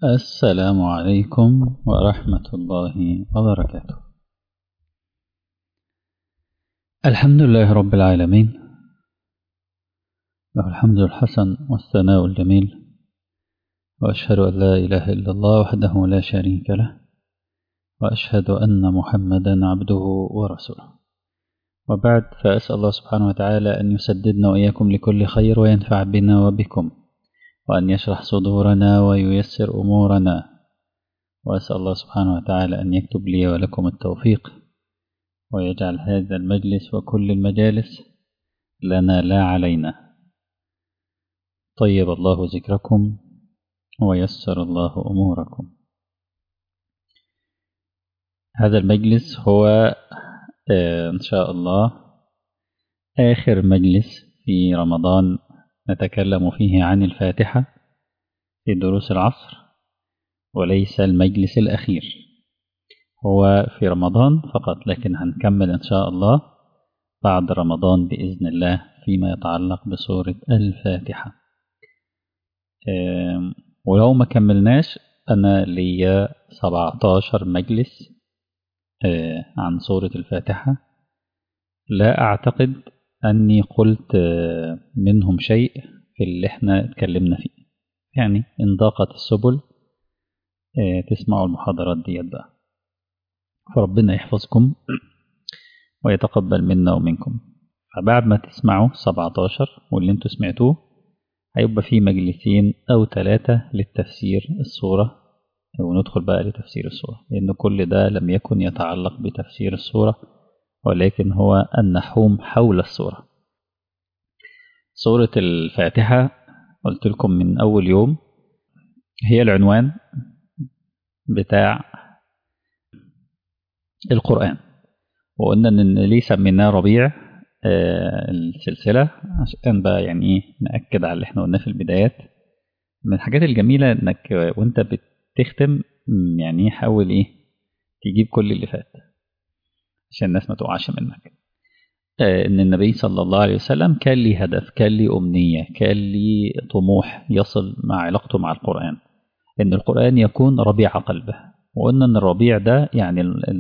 السلام عليكم ورحمة الله وبركاته. الحمد لله رب العالمين، له الحمد الحسن والثناء الجميل، وأشهد أن لا إله إلا الله وحده لا شريك له، وأشهد أن محمدا عبده ورسوله. وبعد، فأسأل الله سبحانه وتعالى أن يسددنا وإياكم لكل خير وينفع بنا وبكم، وأن يشرح صدورنا وييسر أمورنا، وأسأل الله سبحانه وتعالى أن يكتب لي ولكم التوفيق، ويجعل هذا المجلس وكل المجالس لنا لا علينا. طيب الله ذكركم ويسر الله أموركم. هذا المجلس هو إن شاء الله آخر مجلس في رمضان نتكلم فيه عن الفاتحة في دروس العصر، وليس المجلس الأخير، هو في رمضان فقط، لكن هنكمل إن شاء الله بعد رمضان بإذن الله فيما يتعلق بسورة الفاتحة. ولو ما كملناش، أنا ليا 17 مجلس عن سورة الفاتحة، لا أعتقد أني قلت منهم شيء في اللي احنا اتكلمنا فيه. يعني إن ضاقت السبل تسمعوا المحاضرات دي بقى، فربنا يحفظكم ويتقبل منا ومنكم. فبعد ما تسمعوا 17 واللي انتوا سمعتوه، هيبقى في مجلسين أو 3 للتفسير السورة، وندخل بقى لتفسير السورة، لأن كل ده لم يكن يتعلق بتفسير السورة، ولكن هو النحوم حول السورة. سورة الفاتحة قلت لكم من أول يوم هي العنوان بتاع القرآن، وقلنا إن ليه سميناه ربيع السلسلة، عشان بقى يعني إيه نأكد على اللي احنا قلناه في البدايات. من الحاجات الجميلة إنك وأنت بتختم يعني حاول إيه تجيب كل اللي فات عشان الناس ما تقعش منك. إن النبي صلى الله عليه وسلم كان لي هدف، كان لي أمنية، كان لي طموح يصل مع علاقته مع القرآن، إن القرآن يكون ربيع قلبه. وقلنا إن الربيع ده يعني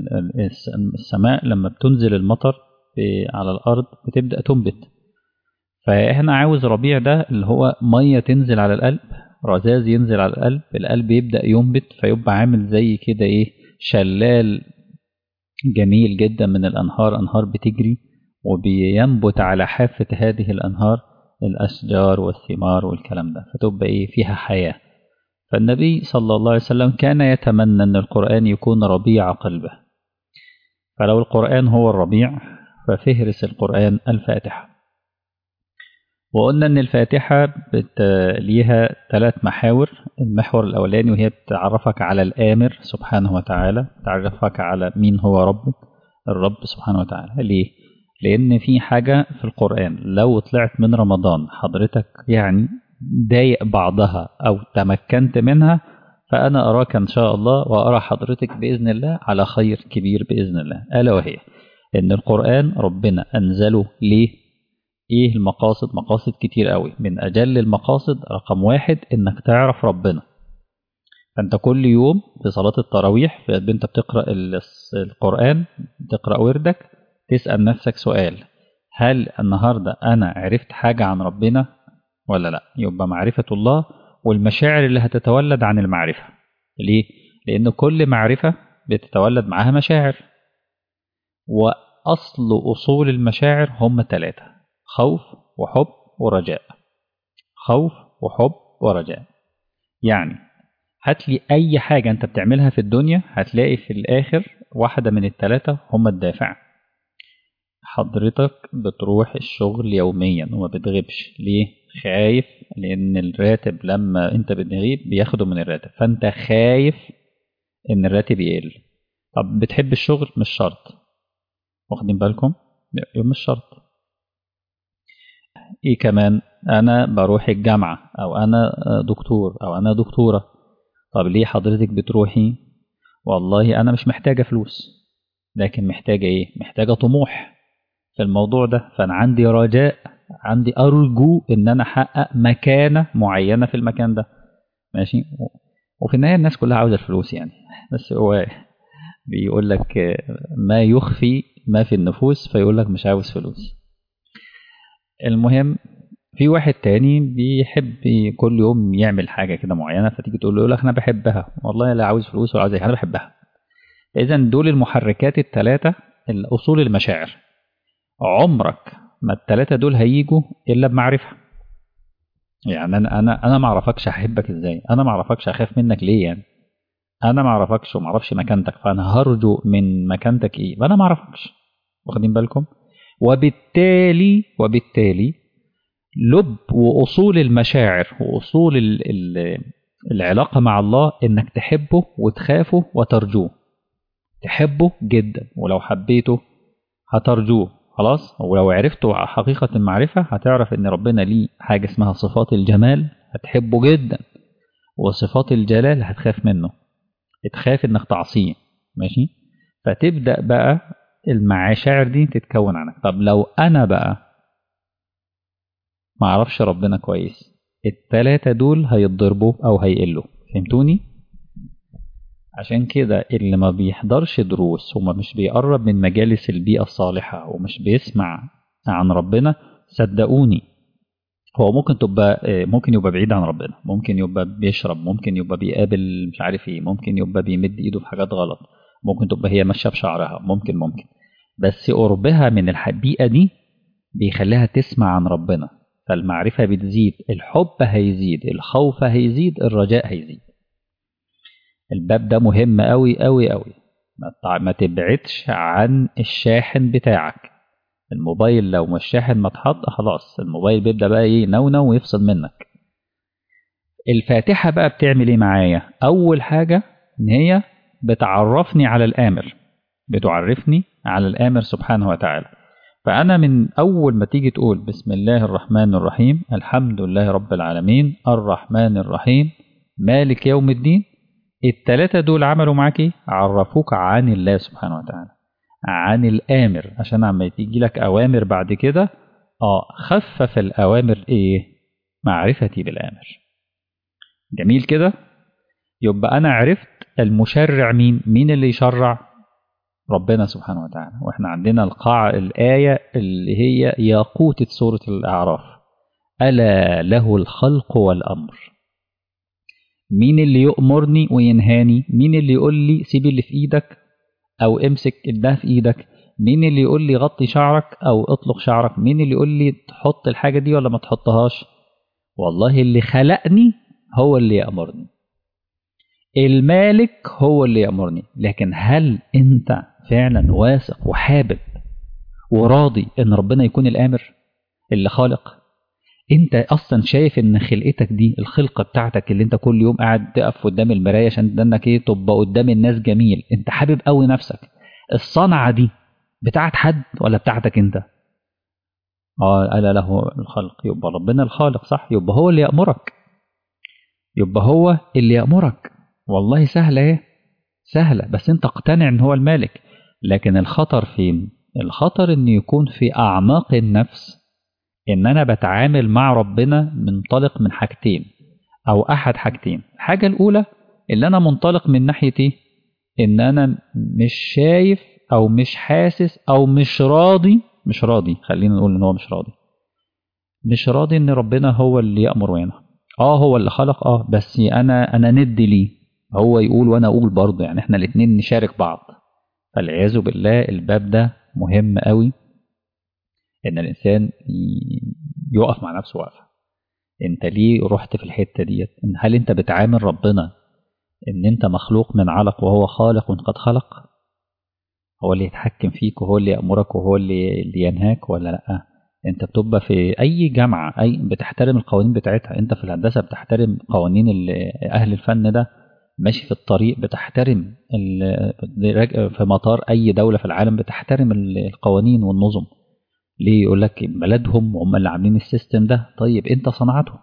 السماء لما بتنزل المطر على الأرض بتبدأ تنبت، فإحنا عاوز ربيع ده اللي هو مية تنزل على القلب، رذاذ ينزل على القلب، القلب يبدأ ينبت، فيبقى عامل زي كده إيه شلال جميل جدا من الأنهار، أنهار بتجري وبينبت على حافة هذه الأنهار الأشجار والثمار والكلام ده، فتبقى إيه فيها حياة. فالنبي صلى الله عليه وسلم كان يتمنى أن القرآن يكون ربيع قلبه، فلو القرآن هو الربيع ففهرس القرآن الفاتحة. وقلنا أن الفاتحة ليها 3 محاور. المحور الأولاني وهي بتعرفك على الآمر سبحانه وتعالى، تعرفك على مين هو ربك، الرب سبحانه وتعالى. ليه؟ لأن في حاجة في القرآن لو طلعت من رمضان حضرتك يعني ضايق بعضها أو تمكنت منها، فأنا أراك إن شاء الله وأرى حضرتك بإذن الله على خير كبير بإذن الله، ألا وهي إن القرآن ربنا أنزله ليه؟ إيه المقاصد؟ مقاصد كتير قوي، من أجل المقاصد رقم 1 إنك تعرف ربنا. فأنت كل يوم في صلاة التراويح أنت بتقرأ القرآن، تقرأ وردك، تسأل نفسك سؤال: هل النهاردة أنا عرفت حاجة عن ربنا ولا لا؟ يبقى معرفة الله والمشاعر اللي هتتولد عن المعرفة. ليه؟ لأن كل معرفة بتتولد معاها مشاعر، وأصل أصول المشاعر هم 3: خوف وحب ورجاء. خوف وحب ورجاء. يعني هتلاقي أي حاجة أنت بتعملها في الدنيا هتلاقي في الآخر واحدة من ال3 هم الدافع. حضرتك بتروح الشغل يوميا وما بتغيبش ليه؟ خايف، لأن الراتب لما أنت بتغيب بياخده من الراتب، فأنت خايف إن الراتب يقل. طب بتحب الشغل؟ مش شرط، واخدين بالكم؟ مش شرط. إيه كمان؟ أنا بروح الجامعة، أو أنا دكتور، أو أنا دكتورة. طب ليه حضرتك بتروحي؟ والله أنا مش محتاجة فلوس، لكن محتاجة إيه؟ محتاجة طموح في الموضوع ده، فأنا عندي رجاء، عندي أرجو إن أنا أحقق مكانة معينة في المكان ده. ماشي؟ وفي النهاية الناس كلها عاوزة الفلوس يعني. بس هو بيقول لك ما يخفي ما في النفوس، فيقول لك مش عاوز فلوس. المهم، في واحد تاني بيحب كل يوم يعمل حاجة كده معينة، فتيجي تقول له يقول لك أنا بحبها، والله لا عاوز فلوس ولا عاوز أنا بحبها. إذا دول المحركات الثلاثة، الأصول المشاعر. عمرك ما الثلاثة دول هيجوا إلا بمعرفة. يعني أنا ما أعرفكش هحبك إزاي، أنا ما أعرفكش هخاف منك ليه يعني، أنا ما أعرفكش وما أعرفش مكانتك، فأنا هرجو من مكانتك إيه، فأنا ما أعرفكش. واخدين بالكم؟ وبالتالي لب وأصول المشاعر وأصول العلاقة مع الله إنك تحبه وتخافه وترجوه. تحبه جدا، ولو حبيته هترجوه خلاص. ولو عرفته حقيقة المعرفة هتعرف إن ربنا ليه حاجة اسمها صفات الجمال، هتحبه جدا. وصفات الجلال هتخاف منه، تخاف إنك تعصيه. ماشي. فتبدأ بقى المشاعر دي تتكون عنك. طب لو أنا بقى ما اعرفش ربنا كويس، التلاتة دول هيتضربوا او هيقلوا. فهمتوني؟ عشان كده اللي ما بيحضرش دروس وما مش بيقرب من مجالس البيئة الصالحة ومش بيسمع عن ربنا، صدقوني هو ممكن يبقى بعيد عن ربنا، ممكن يبقى بيشرب، ممكن يبقى بيقابل مش عارف ايه، ممكن يبقى بيمد ايده في حاجات غلط، ممكن تبقى هي ماشية بشعرها، ممكن. بس قربها من البيئة دي بيخليها تسمع عن ربنا، فالمعرفة بتزيد، الحب هيزيد، الخوف هيزيد، الرجاء هيزيد. الباب ده مهم قوي قوي قوي. ما تبعدش عن الشاحن بتاعك. الموبايل لو مش شاحن ما اتحط خلاص، الموبايل بيبدأ بقى ايه، نونو ويفصل منك. الفاتحة بقى بتعمل ايه معايا؟ اول حاجة ان هي بتعرفني على الآمر، بتعرفني على الآمر سبحانه وتعالى. فأنا من أول ما تيجي تقول بسم الله الرحمن الرحيم، الحمد لله رب العالمين الرحمن الرحيم مالك يوم الدين، التلاتة دول عملوا معاك ايه؟ عرفوك عن الله سبحانه وتعالى، عن الآمر. عشان عما تيجي لك أوامر بعد كده خفف الأوامر ايه؟ معرفتي بالآمر. جميل كده. يبقى أنا عرفت المشرع مين اللي يشرع؟ ربنا سبحانه وتعالى. واحنا عندنا الآية اللي هي ياقوتة سورة الأعراف، ألا له الخلق والأمر. مين اللي يؤمرني وينهاني؟ مين اللي يقول لي سيب اللي في إيدك أو امسك ده في إيدك؟ مين اللي يقول لي غطي شعرك أو اطلق شعرك؟ مين اللي يقول لي تحط الحاجة دي ولا ما تحطهاش؟ والله اللي خلقني هو اللي يأمرني، المالك هو اللي يأمرني. لكن هل أنت فعلا واثق وحابب وراضي ان ربنا يكون الآمر اللي خالق؟ انت اصلا شايف ان خلقتك دي، الخلقة بتاعتك اللي انت كل يوم قاعد تقف قدام المراية عشان انك ايه، تبقى قدام الناس جميل، انت حابب قوي نفسك، الصنعة دي بتاعت حد ولا بتاعتك انت؟ ألا له الخلق، يبقى ربنا الخالق صح، يبقى هو اللي يأمرك، يبقى هو اللي يأمرك. والله سهلة ايه، سهلة، بس انت اقتنع ان هو المالك. لكن الخطر فين؟ الخطر ان يكون في اعماق النفس ان انا بتعامل مع ربنا منطلق من حاجتين او احد حاجتين. الحاجة الاولى اللي انا منطلق من ناحية ايه، ان انا مش شايف او مش حاسس او مش راضي، خلينا نقول ان هو مش راضي ان ربنا هو اللي يأمر وينهى. هو اللي خلق، بس انا ند ليه، هو يقول وانا اقول برضه، يعني احنا الاتنين نشارك بعض. فالعياذ بالله الباب ده مهم قوي، ان الانسان يقف مع نفسه وقفه. انت ليه رحت في الحته ديت؟ هل انت بتعامل ربنا ان انت مخلوق من علق وهو خالق قد خلق؟ هو اللي يتحكم فيك وهو اللي يأمرك وهو اللي ينهاك ولا لا؟ انت بتبقى في اي جامعه بتحترم القوانين بتاعتها، انت في الهندسه بتحترم قوانين اهل الفن ده، ماشي في الطريق بتحترم في مطار اي دوله في العالم بتحترم القوانين والنظم. ليه؟ يقول لك بلدهم وهم اللي عاملين السيستم ده. طيب انت صنعته.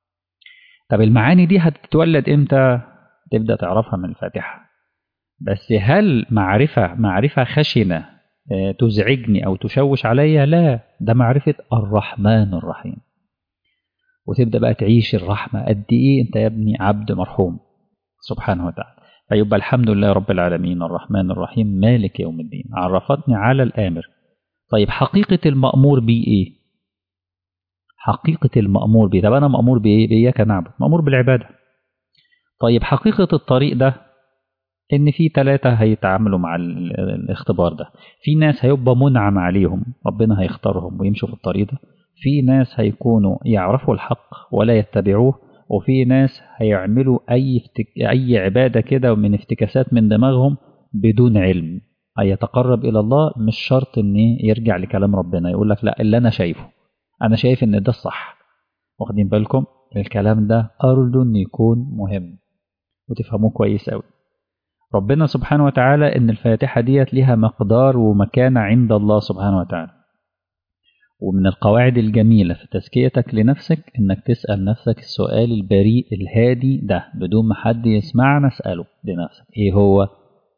طب المعاني دي هتتولد امتى؟ تبدأ تعرفها من الفاتحة. بس هل معرفة خشنة تزعجني او تشوش عليا؟ لا، ده معرفة الرحمن الرحيم. وتبدأ بقى تعيش الرحمة. قد ايه انت يا ابني عبد مرحوم، سبحانه وتعالى. فيبقى الحمد لله رب العالمين الرحمن الرحيم مالك يوم الدين عرفتني على الآمر. طيب حقيقة المأمور بيه إيه؟ حقيقة المأمور بيه، طب أنا مأمور بإيه؟ بإياك نعبد، مأمور بالعبادة. طيب حقيقة الطريق ده إن في 3 هيتعاملوا مع الاختبار ده. في ناس هيبقى منعم عليهم ربنا هيختارهم ويمشوا في الطريق ده، في ناس هيكونوا يعرفوا الحق ولا يتبعوه، وفي ناس هيعملوا أي عبادة كده من افتكاسات من دماغهم بدون علم، هيتقرب إلى الله مش شرط إن يرجع لكلام ربنا، يقول لك لا اللي أنا شايفه، أنا شايف إن ده الصح. واخدين بالكم؟ الكلام ده أرجو إن يكون مهم وتفهموه كويس أوي. ربنا سبحانه وتعالى إن الفاتحة ديت لها مقدار ومكانة عند الله سبحانه وتعالى. ومن القواعد الجميلة في تزكيتك لنفسك إنك تسأل نفسك السؤال البريء الهادي ده بدون ما حد يسمعنا، اسأله لنفسك إيه هو؟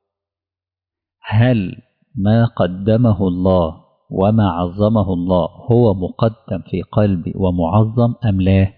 هل ما قدمه الله وما عظمه الله هو مقدم في قلبي ومعظم أم لا؟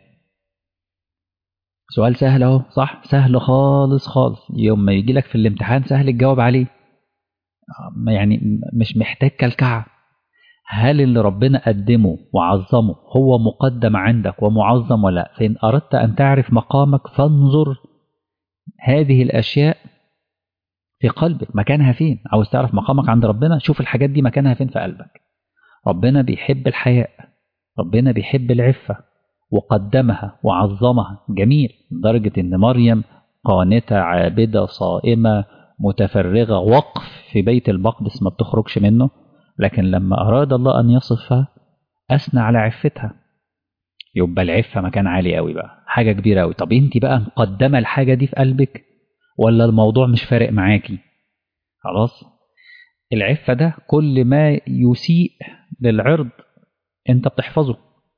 سؤال سهل اهو، صح؟ سهل خالص خالص، يوم ما يجي لك في الامتحان سهل تجاوب عليه، يعني مش محتاج كلكعة. هل اللي ربنا قدمه وعظمه هو مقدم عندك ومعظم ولا لا؟ فإن أردت أن تعرف مقامك فانظر هذه الأشياء في قلبك مكانها فين. عاوز تعرف مقامك عند ربنا، شوف الحاجات دي مكانها فين في قلبك. ربنا بيحب الحياء، ربنا بيحب العفة وقدمها وعظمها، جميل، لدرجة إن مريم قانتة عابدة صائمة متفرغة وقف في بيت المقدس ما بتخرجش منه، لكن لما أراد الله أن يصفها أثنى على عفتها. يبقى العفة مكان عالي قوي بقى، حاجة كبيرة قوي. طب انت بقى مقدمة الحاجة دي في قلبك ولا الموضوع مش فارق معاكي؟ خلاص، العفة ده كل ما يسيء للعرض انت بتحفظه.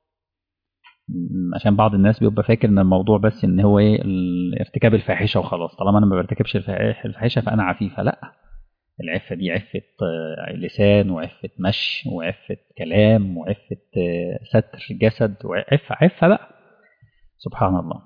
عشان بعض الناس بيبقى فاكر ان الموضوع بس ان هو ايه ارتكاب الفاحشه وخلاص، طالما انا ما برتكبش الفاحشه فانا عفيفه. لا، العفه دي عفه لسان وعفه مشي وعفه كلام وعفه ستر جسد عفه بقى. سبحان الله.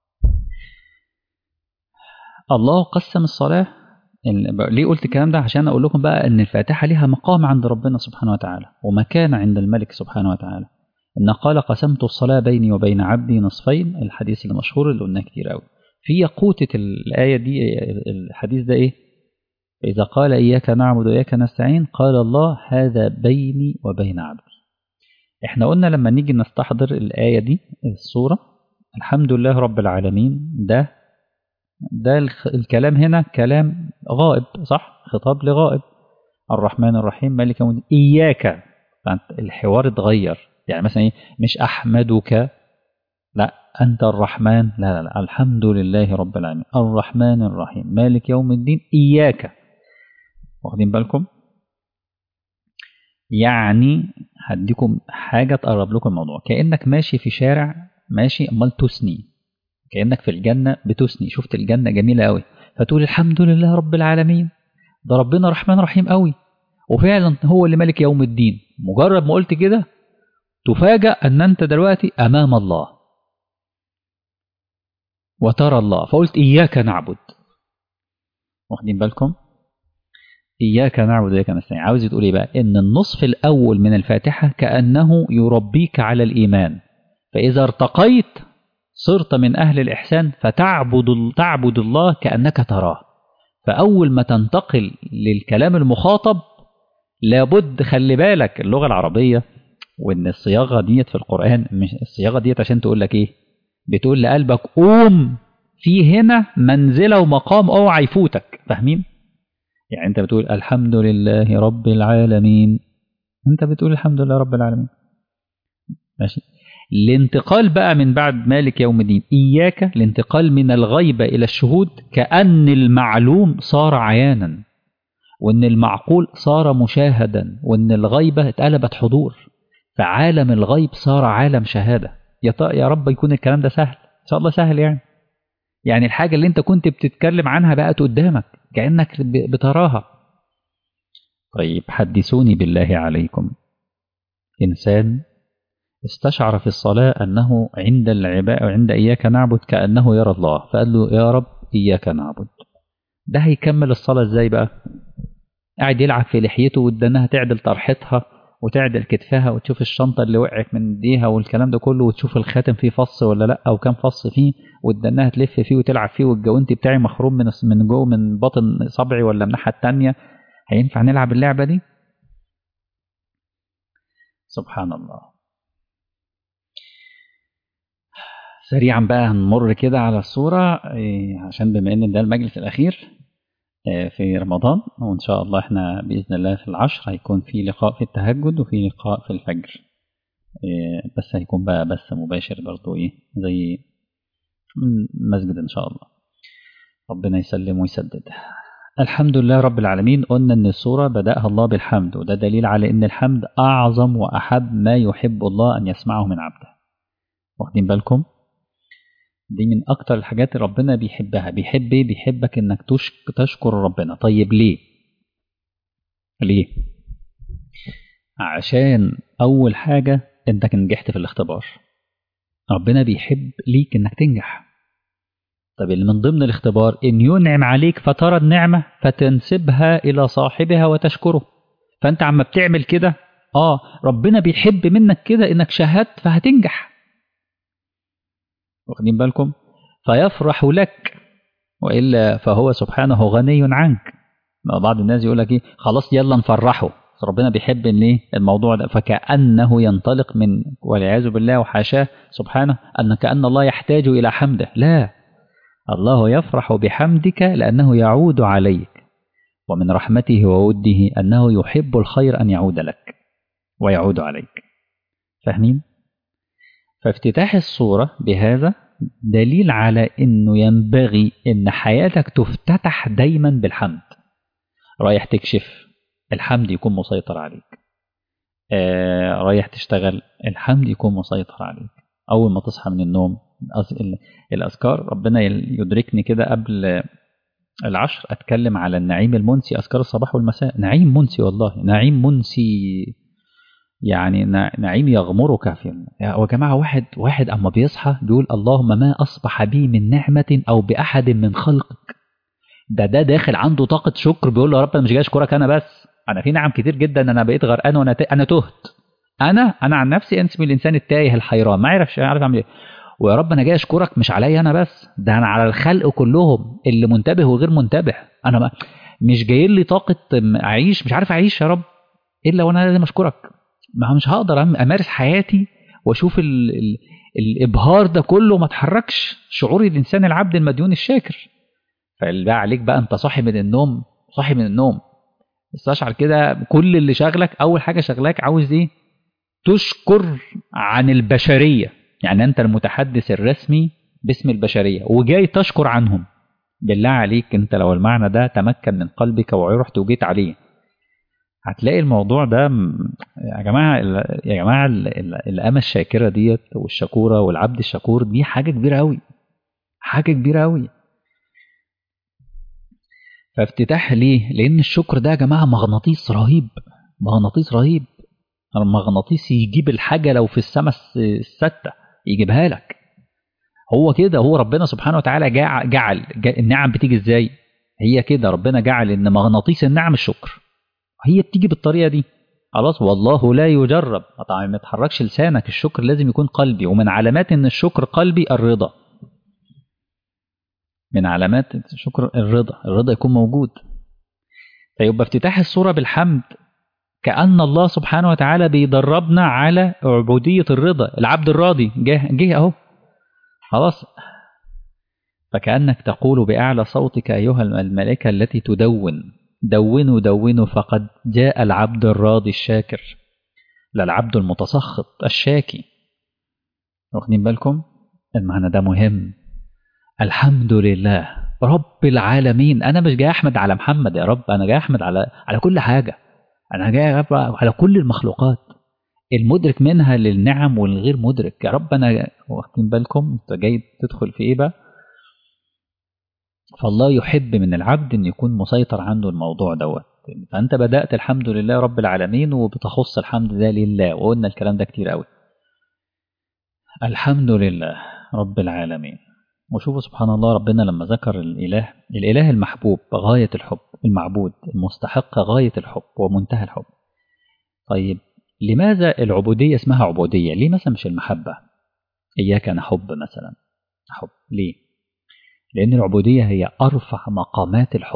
الله قسم الصلاه. ليه قلت الكلام ده؟ عشان اقول لكم بقى ان الفاتحه لها مقام عند ربنا سبحانه وتعالى ومكانه عند الملك سبحانه وتعالى. إن قال قسمت الصلاة بيني وبين عبدي نصفين، الحديث المشهور اللي قلناه كتير قوي. في يقوتة الآية دي الحديث ده إيه؟ إذا قال إياك نعبد وإياك نستعين قال الله هذا بيني وبين عبدي. إحنا قلنا لما نيجي نستحضر الآية دي الصورة الحمد لله رب العالمين، ده الكلام هنا كلام غائب، صح؟ خطاب لغائب. الرحمن الرحيم مالك يوم الدين إياك، الحوار اتغير. يعني مثلا ايه؟ مش احمدك، لا انت الرحمن، لا الحمد لله رب العالمين الرحمن الرحيم مالك يوم الدين اياك. واخدين بالكم؟ يعني هديكم حاجه تقرب لكم الموضوع، كانك ماشي في شارع ماشي امال تثني، كانك في الجنه بتثني، شفت الجنه جميله قوي فتقول الحمد لله رب العالمين، ده ربنا رحمن رحيم قوي وفعلا هو اللي مالك يوم الدين. مجرد ما قلت كده تفاجأ أن أنت دلوقتي أمام الله وترى الله، فقلت إياك نعبد. واخدين بالكم؟ إياك نعبد وإياك نستعين. عاوز تقول إيه بقى؟ إن النصف الأول من الفاتحة كأنه يربيك على الإيمان، فإذا ارتقيت صرت من أهل الإحسان فتعبد الله كأنك تراه. فأول ما تنتقل للكلام المخاطب لابد خلي بالك اللغة العربية، وإن الصياغة ديت في القرآن مش الصياغة ديت عشان تقول لك إيه؟ بتقول لقلبك قوم، في هنا منزلة ومقام اوعى يفوتك. فاهمين؟ يعني انت بتقول الحمد لله رب العالمين، انت بتقول الحمد لله رب العالمين، ماشي. الانتقال بقى من بعد مالك يوم الدين إياك، الانتقال من الغيبة إلى الشهود، كأن المعلوم صار عيانا وإن المعقول صار مشاهدا وإن الغيبة اتقلبت حضور، فعالم الغيب صار عالم شهادة. يا رب يكون الكلام ده سهل إن شاء الله، سهل يعني الحاجة اللي انت كنت بتتكلم عنها بقت قدامك كأنك بتراها. طيب حدثوني بالله عليكم إنسان استشعر في الصلاة أنه عند العباء وعند إياك نعبد كأنه يرى الله، فقال له يا رب إياك نعبد. ده هيكمل الصلاة ازاي بقى؟ قاعد يلعب في لحيته ودانها تعدل طرحتها وتعدل كتفها وتشوف الشنطة اللي وقعت من ايديها والكلام ده كله، وتشوف الخاتم فيه فص ولا لا او كام فص فيه، ودانها تلف فيه وتلعب فيه، والجوانتي بتاعي مخروم من جوه من باطن صبعي ولا من الناحية التانية. هينفع نلعب اللعبة دي؟ سبحان الله. سريعا بقى هنمر كده على الصورة عشان بما ان ده المجلس الأخير في رمضان، وإن شاء الله إحنا بإذن الله في العشر هيكون في لقاء في التهجد وفي لقاء في الفجر، بس هيكون بقى بث مباشر برضو زي من المسجد إن شاء الله. ربنا يسلم ويسدد. الحمد لله رب العالمين. قلنا إن السورة بدأها الله بالحمد، وده دليل على إن الحمد أعظم وأحب ما يحب الله أن يسمعه من عبده. واخدين بالكم؟ دي من أكتر الحاجات اللي ربنا بيحبها. بيحب إيه؟ بيحبك إنك تشكر ربنا. طيب ليه؟ ليه؟ عشان أول حاجة إنك نجحت في الاختبار. ربنا بيحب ليك إنك تنجح. طب اللي من ضمن الاختبار إن ينعم عليك فترى النعمة فتنسبها إلى صاحبها وتشكره. فأنت عما بتعمل كده ربنا بيحب منك كده إنك شهدت فهتنجح. واخدين بالكم؟ فيفرح لك، وإلا فهو سبحانه غني عنك. بعض الناس يقول لك خلاص يلا نفرحه. ربنا بيحب ان الموضوع ده، فكأنه ينطلق من والعياذ بالله وحاشاه سبحانه ان كأن الله يحتاج الى حمده. لا، الله يفرح بحمدك لانه يعود عليك، ومن رحمته ووده انه يحب الخير ان يعود لك ويعود عليك. فاهمين؟ فافتتاح الصورة بهذا دليل على انه ينبغي ان حياتك تفتتح دايما بالحمد. رايح تكشف، الحمد يكون مسيطر عليك. رايح تشتغل، الحمد يكون مسيطر عليك. أول ما تصحى من النوم الأذكار. ربنا يدركني كده قبل العشر أتكلم على النعيم المنسي، أذكار الصباح والمساء. نعيم منسي، والله نعيم منسي، يعني نعيم يغمرك في. يا جماعة، واحد أما بيصحى بيقول اللهم ما أصبح بي من نعمة أو بأحد من خلقك. ده داخل عنده طاقة شكر، بيقول له يا رب أنا مش جاي أشكرك أنا بس، أنا في نعم كتير جدا، أنا بقيت غرقان وأنا أنا تهت. أنا عن نفسي اسمي الإنسان التايه الحيران، ما عارف أعمل إيه. ويا رب أنا جاي أشكرك مش عليا أنا بس، ده أنا على الخلق كلهم اللي منتبه وغير منتبه. أنا مش جاي لي طاقة أعيش، مش عارف أعيش يا رب إلا وأنا لازم أشكرك. ما مش هقدر أمارس حياتي وأشوف الإبهار ده كله ما اتحركش شعور الإنسان العبد المديون الشاكر. فاللي بقى عليك بقى انت صاحي من النوم استشعر كده كل اللي شغلك. اول حاجه شغلك عاوز ايه؟ تشكر عن البشريه. يعني انت المتحدث الرسمي باسم البشريه وجاي تشكر عنهم. بالله عليك انت لو المعنى ده تمكن من قلبك ورحت وجيت عليه، هتلاقي الموضوع ده يا جماعه الامه الشاكره ديت والشكوره والعبد الشكور دي حاجه كبيره قوي، حاجه كبيره قوي. فافتتاح ليه؟ لأن الشكر ده يا جماعة مغناطيس رهيب، مغناطيس رهيب. المغناطيس يجيب الحاجة لو في السماء الستة يجيبها لك. هو كده، هو ربنا سبحانه وتعالى جعل النعم بتيجي ازاي؟ هي كده ربنا جعل ان مغناطيس النعم الشكر، هي بتيجي بالطريقة دي. خلاص، والله لا يجرب. طبعا ما تحركش لسانك، الشكر لازم يكون قلبي. ومن علامات ان الشكر قلبي الرضا، من علامات الشكر الرضا يكون موجود. فيبقى افتتاح الصورة بالحمد كأن الله سبحانه وتعالى بيدربنا على عبودية الرضا. العبد الراضي جه اهو خلاص. فكأنك تقول بأعلى صوتك أيها الملائكة التي تدون دونوا دونوا فقد جاء العبد الراضي الشاكر، لا العبد المتسخط الشاكي. واخدين بالكم؟ المعنى ده مهم. الحمد لله رب العالمين. أنا مش جاي أحمد على محمد يا رب، أنا جاي أحمد على كل حاجة. أنا جاي على كل المخلوقات، المدرك منها للنعم والغير مدرك. يا رب أنا، واخدين بالكم أنت جاي تدخل في إيه بقى؟ فالله يحب من العبد أن يكون مسيطر عنده الموضوع دوت. فأنت بدأت الحمد لله رب العالمين وبتخص الحمد ده لله، وقلنا الكلام ده كتير قوي. الحمد لله رب العالمين. وشوفوا سبحان الله، ربنا لما ذكر الإله المحبوب غاية الحب، المعبود المستحق غاية الحب ومنتهى الحب. طيب لماذا العبودية اسمها عبودية؟ ليه مثلا مش المحبة؟ إياك نحب مثلا، حب ليه؟ لأن العبودية هي أرفع مقامات الحب.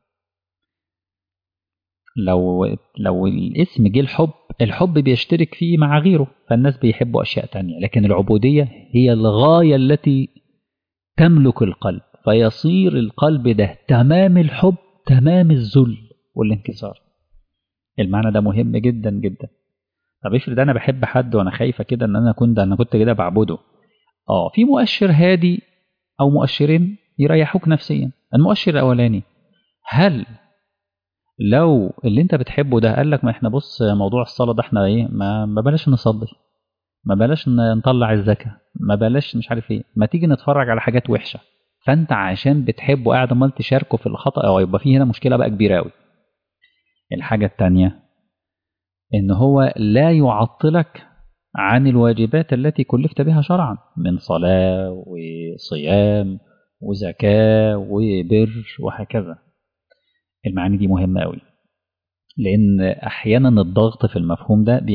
لو الاسم جه الحب بيشترك فيه مع غيره، فالناس بيحبوا أشياء تانية، لكن العبودية هي الغاية التي تملك القلب، فيصير القلب ده تمام الحب تمام الذل والانكسار. المعنى ده مهم جدا جدا. طب افرض انا بحب حد وانا خايفه كده ان انا كنت كده بعبده، في مؤشر هادي او مؤشرين يريحوك نفسيا. المؤشر الاولاني، هل لو اللي انت بتحبه ده قال لك ما احنا بص موضوع الصلاه ده احنا ايه، ما بلاش نصلي، ما بلاش نطلع الزكاه، ما بلاش مش عارف ايه، ما تيجي نتفرج على حاجات وحشه، فانت عشان بتحبه قاعد عمال تشاركه في الخطأ، او يبقى فيه هنا مشكله بقى كبيره قوي. الحاجه الثانيه ان هو لا يعطلك عن الواجبات التي كلفت بها شرعا من صلاة وصيام وزكاة وبر وهكذا. المعاني دي مهمة قوي، لأن أحيانا الضغط في المفهوم ده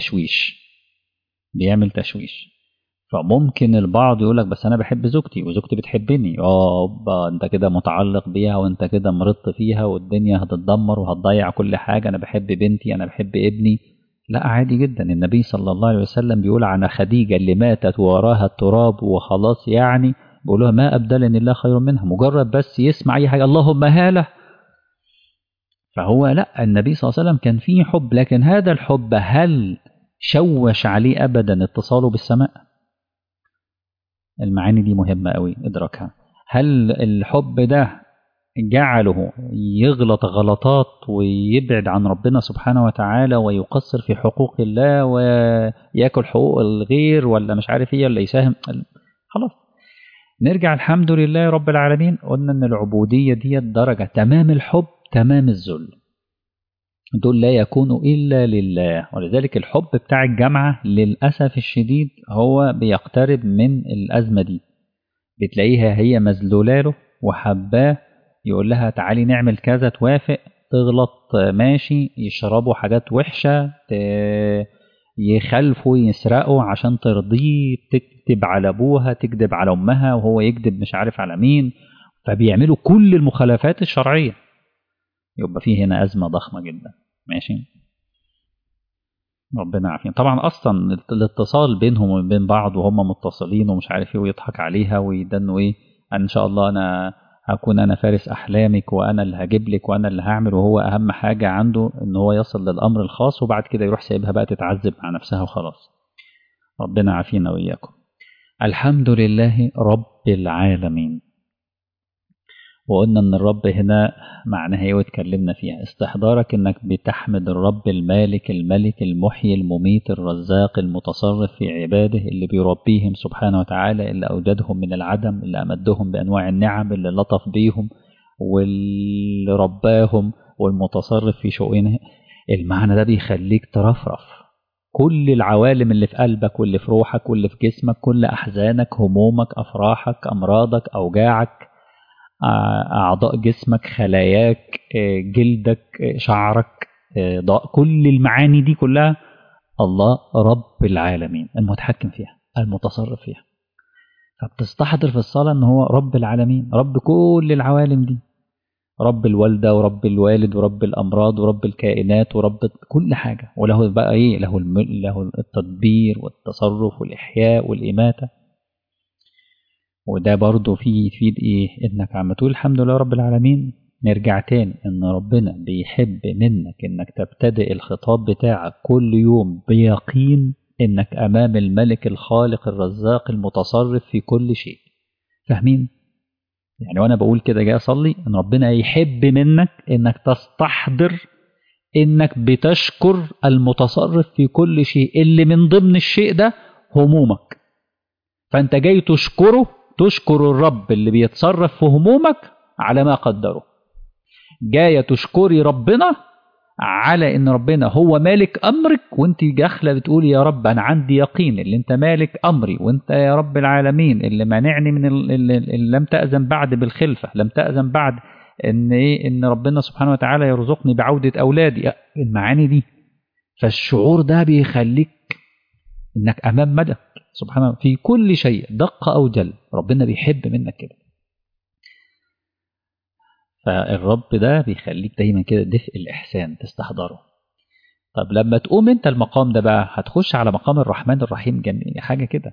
بيعمل تشويش. فممكن البعض يقولك بس أنا بحب زوجتي وزوجتي بتحبني، أنت كده متعلق بيها وأنت كده مرضت فيها والدنيا هتتدمر وهتضيع كل حاجة، أنا بحب بنتي، أنا بحب ابني. لا عادي جدا، النبي صلى الله عليه وسلم بيقول عن خديجة اللي ماتت وراها التراب وخلاص، يعني بيقولها ما أبدلني الله خير منها، مجرد بس يسمع أي حاجة اللهم هاله. فهو لا، النبي صلى الله عليه وسلم كان فيه حب، لكن هذا الحب هل شوش عليه أبدا اتصاله بالسماء؟ المعاني دي مهمة قوي إدراكها. هل الحب ده جعله يغلط غلطات ويبعد عن ربنا سبحانه وتعالى ويقصر في حقوق الله ويأكل حقوق الغير ولا مش عارف ايه ولا يساهم؟ خلاص نرجع الحمد لله رب العالمين، قلنا ان العبودية دي درجة تمام الحب تمام الذل، دول لا يكونوا إلا لله. ولذلك الحب بتاع الجامعة للأسف الشديد هو بيقترب من الأزمة دي، بتلاقيها هي مذلولاله وحباه، يقول لها تعالي نعمل كذا توافق، تغلط ماشي، يشربوا حاجات وحشة، يخلفوا يسرقوا عشان ترضيه، تكذب على أبوها، تكذب على أمها، وهو يكذب مش عارف على مين، فبيعملوا كل المخالفات الشرعية. يبقى فيه هنا أزمة ضخمة جدا. ماشي، ربنا عارفين. طبعا أصلا الاتصال بينهم وبين بعض وهم متصلين ومش عارف ايه، ويضحك عليها ويدنوا ايه، ان شاء الله انا هكون انا فارس احلامك وانا اللي هجيب لك وانا اللي هعمل، وهو اهم حاجة عنده ان هو يصل للامر الخاص، وبعد كده يروح سايبها بقى تتعذب مع نفسها وخلاص. ربنا عافينا وإياكم. الحمد لله رب العالمين. وقلنا ان الرب هنا معناها ايه واتكلمنا فيها، استحضارك انك بتحمد الرب المالك الملك المحيي المميت الرزاق المتصرف في عباده، اللي بيربيهم سبحانه وتعالى، اللي اوجدهم من العدم، اللي امدهم بانواع النعم، اللي لطف بيهم واللي رباهم، والمتصرف في شؤونه. المعنى ده بيخليك ترفرف كل العوالم اللي في قلبك واللي في روحك واللي في جسمك، كل احزانك همومك افراحك امراضك اوجاعك، أعضاء جسمك خلاياك جلدك شعرك كل المعاني دي كلها الله رب العالمين المتحكم فيها المتصرف فيها. فبتستحضر في الصلاة أنه هو رب العالمين، رب كل العوالم دي، رب الوالدة ورب الوالد ورب الأمراض ورب الكائنات ورب كل حاجة، وله بقى إيه، له التدبير والتصرف والإحياء والإماتة. وده برضو فيه يفيد ايه، انك عم تقول الحمد لله رب العالمين، نرجع تاني ان ربنا بيحب منك انك تبتدئ الخطاب بتاعك كل يوم بيقين انك امام الملك الخالق الرزاق المتصرف في كل شيء. فاهمين؟ يعني وانا بقول كده جاي اصلي ان ربنا يحب منك انك تستحضر انك بتشكر المتصرف في كل شيء، اللي من ضمن الشيء ده همومك، فانت جاي تشكر الرب اللي بيتصرف في همومك على ما قدره، جاية تشكري ربنا على ان ربنا هو مالك امرك، وانت داخله بتقولي يا رب انا عندي يقين اللي انت مالك امري، وانت يا رب العالمين اللي مانعني من اللي لم تأذن بعد بالخلفه، لم تأذن بعد ان ان ربنا سبحانه وتعالى يرزقني بعودة اولادي، المعاني دي. فالشعور ده بيخليك انك امام مدى سبحانه في كل شيء دق او جل، ربنا بيحب منك كده. فالرب ده بيخليك دايما كده دفء الإحسان تستحضره. طب لما تقوم انت المقام ده بقى هتخش على مقام الرحمن الرحيم، جميل حاجة كده.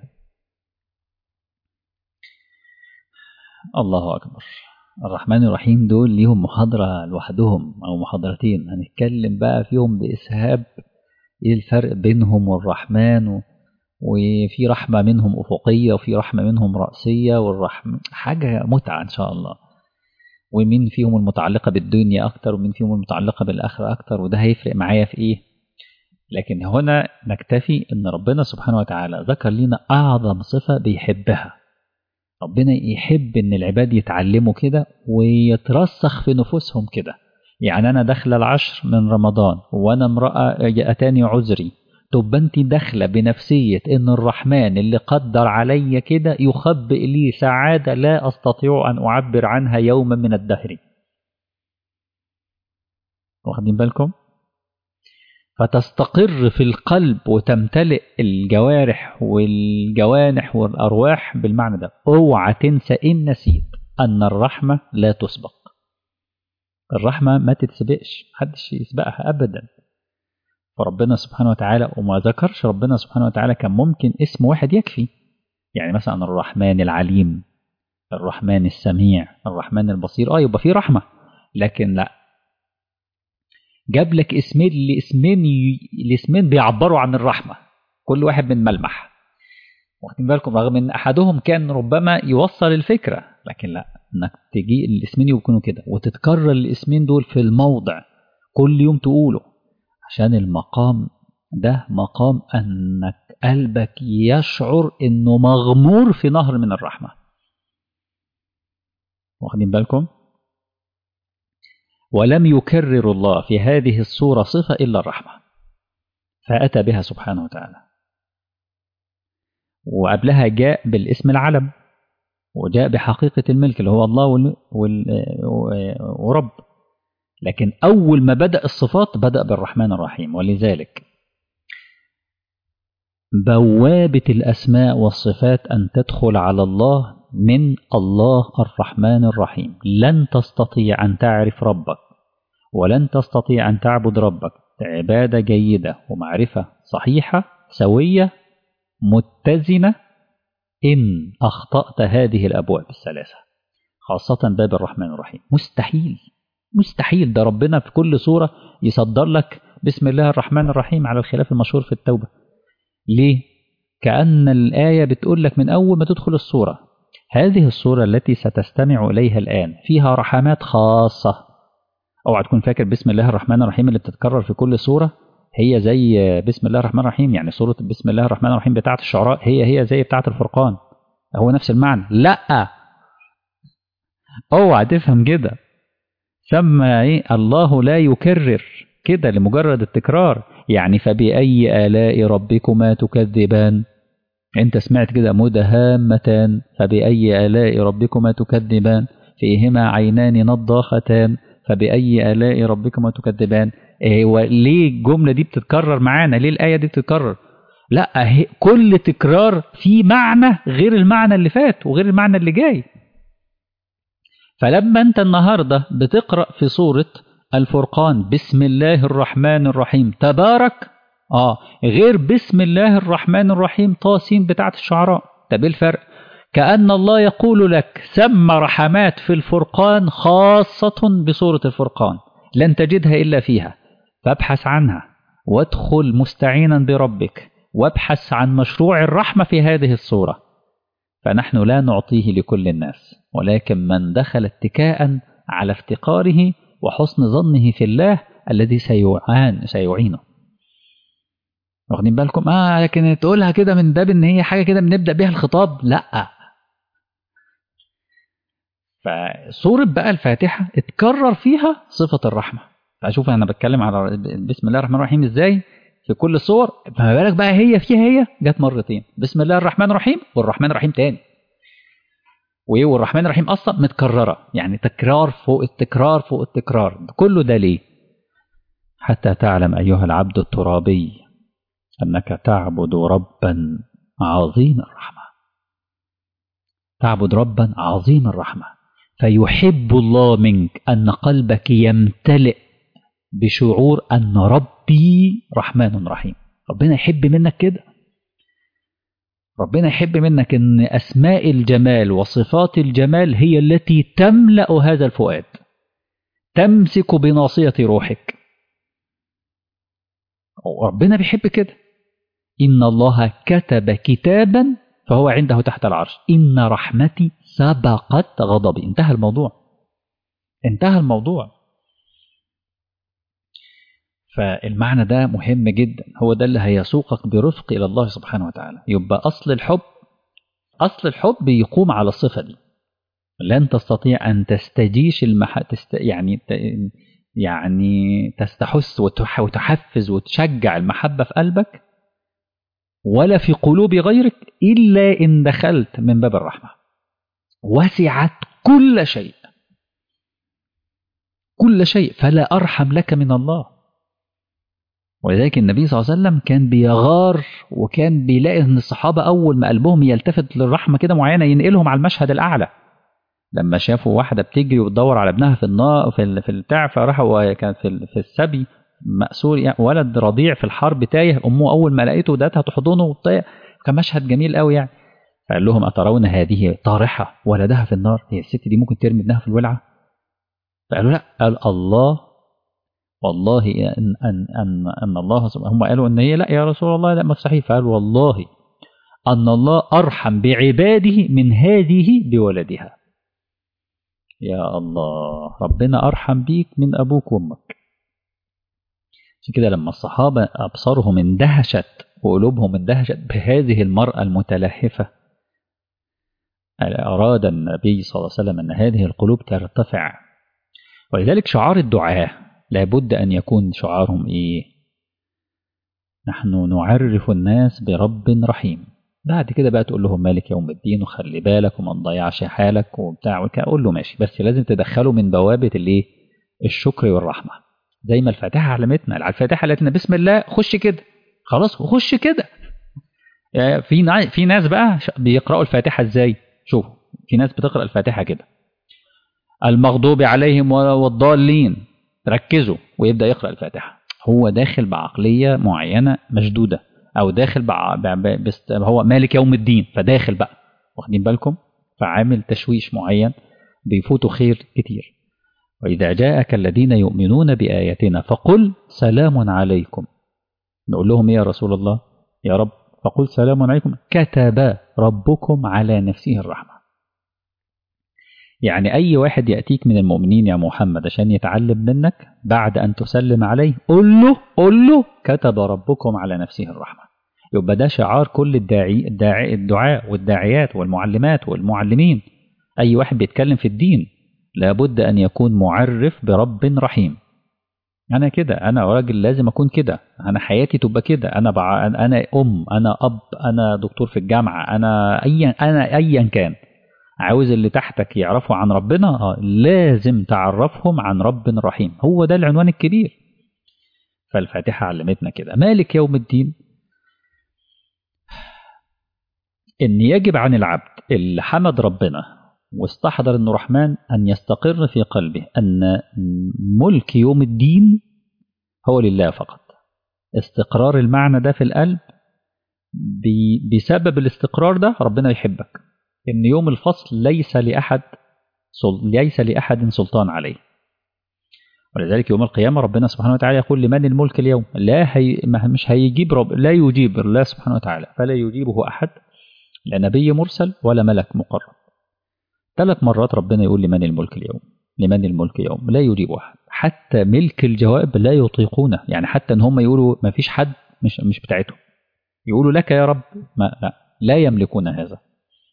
الله أكبر. الرحمن الرحيم دول ليهم محاضرة لوحدهم أو محاضرتين، هنتكلم بقى فيهم بإسهاب إيه الفرق بينهم والرحمن وفي رحمة منهم أفقية وفي رحمة منهم رأسية، والرحمة حاجة متعة إن شاء الله. ومين فيهم المتعلقة بالدنيا أكتر ومين فيهم المتعلقة بالآخرة أكتر، وده هيفرق معايا في إيه. لكن هنا نكتفي أن ربنا سبحانه وتعالى ذكر لنا أعظم صفة بيحبها. ربنا يحب أن العباد يتعلموا كده ويترسخ في نفوسهم كده. يعني أنا داخل العشر من رمضان وأنا امرأة أتاني عذري، تبقى أنت داخلة بنفسية أن الرحمن اللي قدر علي كده يخبئ لي سعادة لا أستطيع أن أعبر عنها يوما من الدهر. واخدين بالكم؟ فتستقر في القلب وتمتلئ الجوارح والجوانح والأرواح بالمعنى ده. اوعى تنسى إن نسيت أن الرحمة لا تسبق. الرحمة ما تتسبقش، محدش يسبقها أبدا. فربنا سبحانه وتعالى، وما ذكرش ربنا سبحانه وتعالى كان ممكن اسم واحد يكفي، يعني مثلا الرحمن العليم، الرحمن السميع، الرحمن البصير، يبقى فيه رحمة. لكن لا، جاب لك اسمين الاسمين بيعبروا عن الرحمة، كل واحد من ملمح. واخدين بالكم؟ رغم ان احدهم كان ربما يوصل الفكرة، لكن لا، انك تجي الاسمين يكونوا كده وتتكرر الاسمين دول في الموضع كل يوم تقوله، عشان المقام ده مقام انك قلبك يشعر انه مغمور في نهر من الرحمة. واخدين بالكم؟ ولم يكرر الله في هذه الصورة صفة إلا الرحمة، فأتى بها سبحانه وتعالى. وقبلها جاء بالاسم العلم، وجاء بحقيقة الملك اللي هو الله ورب. لكن أول ما بدأ الصفات بدأ بالرحمن الرحيم. ولذلك بوابة الأسماء والصفات أن تدخل على الله من الله الرحمن الرحيم. لن تستطيع أن تعرف ربك ولن تستطيع أن تعبد ربك عبادة جيدة ومعرفة صحيحة سوية متزنة إن أخطأت هذه الأبواب الثلاثة، خاصة باب الرحمن الرحيم. مستحيل مستحيل. ده ربنا في كل سورة يصدر لك بسم الله الرحمن الرحيم على الخلاف المشهور في التوبة. ليه؟ كأن الآية بتقول لك من أول ما تدخل السورة، هذه السورة التي ستستمع إليها الآن فيها رحمات خاصة. اوعى تكون فاكر بسم الله الرحمن الرحيم اللي بتتكرر في كل سورة هي زي بسم الله الرحمن الرحيم، يعني سورة بسم الله الرحمن الرحيم بتاعة الشعراء هي زي بتاعة الفرقان، هو نفس المعنى. لا، اوعى تفهم كده. سمى الله لا يكرر كده لمجرد التكرار، يعني فبأي آلاء ربكما تكذبان. انت سمعت كده مدهامتان، فبأي آلاء ربكما تكذبان، فيهما عينان نضاختان، فبأي آلاء ربكما تكذبان. وليه الجملة دي بتتكرر معانا؟ ليه الآية دي بتتكرر؟ لا، كل تكرار فيه معنى غير المعنى اللي فات وغير المعنى اللي جاي. فلما انت النهاردة بتقرأ في سورة الفرقان بسم الله الرحمن الرحيم تبارك، غير بسم الله الرحمن الرحيم طاسين بتاعت الشعراء. طب ايه الفرق؟ كأن الله يقول لك سمى رحمات في الفرقان خاصة بسورة الفرقان لن تجدها إلا فيها، فابحث عنها وادخل مستعينا بربك وابحث عن مشروع الرحمة في هذه السورة. فنحن لا نعطيه لكل الناس، ولكن من دخل اتكاء على افتقاره وحسن ظنه في الله الذي سيعينه. واخدين بالكم؟ لكن تقولها كده من باب ان هي حاجة كده بنبدأ بها الخطاب، لا. فسورة بقى الفاتحة اتكرر فيها صفة الرحمة، فأشوف أنا بتكلم على بسم الله الرحمن الرحيم إزاي في كل الصور، فما بالك بقى هي فيها هي جت مرتين بسم الله الرحمن الرحيم والرحمن الرحيم تاني، وإيه والرحمن الرحيم أصلا متكررة، يعني تكرار فوق التكرار فوق التكرار. كله ده ليه؟ حتى تعلم أيها العبد الترابي أنك تعبد ربا عظيم الرحمة، تعبد ربا عظيم الرحمة، فيحب الله منك أن قلبك يمتلئ بشعور أن ربي رحمن رحيم. ربنا يحب منك كده، ربنا يحب منك أن أسماء الجمال وصفات الجمال هي التي تملأ هذا الفؤاد، تمسك بناصية روحك. ربنا بيحب كده. إن الله كتب كتابا فهو عنده تحت العرش، إن رحمتي سبقت غضبي. انتهى الموضوع، انتهى الموضوع. فالمعنى ده مهم جدا، هو ده اللي هيسوقك برفق إلى الله سبحانه وتعالى. يبقى أصل الحب، أصل الحب يقوم على الصفة دي. لن تستطيع أن تستجيش يعني تستحث وتحفز وتشجع المحبة في قلبك ولا في قلوب غيرك إلا إن دخلت من باب الرحمة، وسعت كل شيء، كل شيء، فلا أرحم لك من الله. ولذلك النبي صلى الله عليه وسلم كان بيغار، وكان بيلاقي ان الصحابه اول ما قلبهم يلتفت للرحمه كده معينه ينقلهم على المشهد الاعلى. لما شافوا واحده بتجري وتدور على ابنها في النار في البتاع، فراحوا كان في السبي مأسور، يعني ولد رضيع في الحرب تايه، امه اول ما لقيته داتها تحضنه وطايح، كان مشهد جميل قوي يعني. فقال لهم أترون هذه طارحه ولدها في النار، هي الست دي ممكن ترمي ابنها في الولعه؟ فقالوا لا. قال الله والله أن الله سبحانه، هم قالوا أن هي لا يا رسول الله لا مستحيل، فقال والله أن الله أرحم بعباده من هذه بولدها. يا الله، ربنا أرحم بيك من أبوك وأمك. عشان كده لما الصحابة أبصارهم اندهشت وقلوبهم اندهشت بهذه المرأة المتلهفة، أراد النبي صلى الله عليه وسلم أن هذه القلوب ترتفع. ولذلك شعار الدعاة لابد أن يكون شعارهم إيه؟ نحن نعرف الناس برب رحيم. بعد كده بقى تقول لهم مالك يوم الدين وخلي بالك وما تضيعش حالك وبتاع، أقول له ماشي، بس لازم تدخله من بوابة الإيه؟ الشكر والرحمة. زي ما الفاتحة علمتنا، على الفاتحة قالت لنا بسم الله خش كده، خلاص خش كده. يعني في ناس بقى بيقرأوا الفاتحة إزاي؟ شوفوا، في ناس بتقرأ الفاتحة كده المغضوب عليهم والضالين، ركزوا، ويبدأ يقرأ الفاتحة. هو داخل بعقلية معينة مشدودة، أو داخل هو مالك يوم الدين، فداخل بقى، واخدين بالكم؟ فعامل تشويش معين، بيفوتوا خير كتير. وإذا جاءك الذين يؤمنون بآياتنا فقل سلام عليكم. نقول لهم يا رسول الله يا رب، فقل سلام عليكم كتب ربكم على نفسه الرحمة. يعني أي واحد يأتيك من المؤمنين يا محمد عشان يتعلم منك، بعد أن تسلم عليه قل له كتب ربكم على نفسه الرحمة. يبقى ده شعار كل الدعاء والداعيات والمعلمات والمعلمين. أي واحد بيتكلم في الدين لابد أن يكون معرف برب رحيم. أنا كده، أنا راجل لازم أكون كده، أنا حياتي تبقى كده، أنا أنا أب، أنا دكتور في الجامعة، أنا أيا كان. عاوز اللي تحتك يعرفوا عن ربنا، لازم تعرفهم عن رب رحيم. هو ده العنوان الكبير. فالفاتحة علمتنا كده. مالك يوم الدين، إن يجب عن العبد اللي حمد ربنا واستحضر إنه رحمن أن يستقر في قلبه أن ملك يوم الدين هو لله فقط. استقرار المعنى ده في القلب، بسبب الاستقرار ده ربنا يحبك. إن يوم الفصل ليس لأحد سلطان عليه. ولذلك يوم القيامة ربنا سبحانه وتعالى يقول لمن الملك اليوم، مش هيجيب لا يجيب الله سبحانه وتعالى، فلا يجيبه أحد، لا نبي مرسل ولا ملك مقرب. 3 مرات ربنا يقول لمن الملك اليوم، لمن الملك اليوم، لا يجيب أحد. حتى ملك الجواب لا يطيقونه، يعني حتى ان هم يقولوا ما فيش حد، مش بتاعتهم، يقولوا لك يا رب، لا يملكون هذا.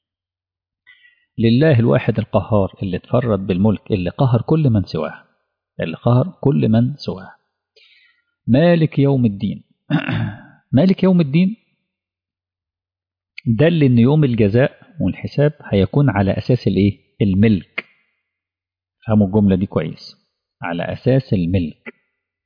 لله الواحد القهار اللي اتفرد بالملك، اللي قهر كل من سواه. اللي قهر كل من سواه. مالك يوم الدين. مالك يوم الدين دل ان يوم الجزاء والحساب هيكون على اساس الايه؟ الملك. فهموا الجملة دي كويس، على اساس الملك.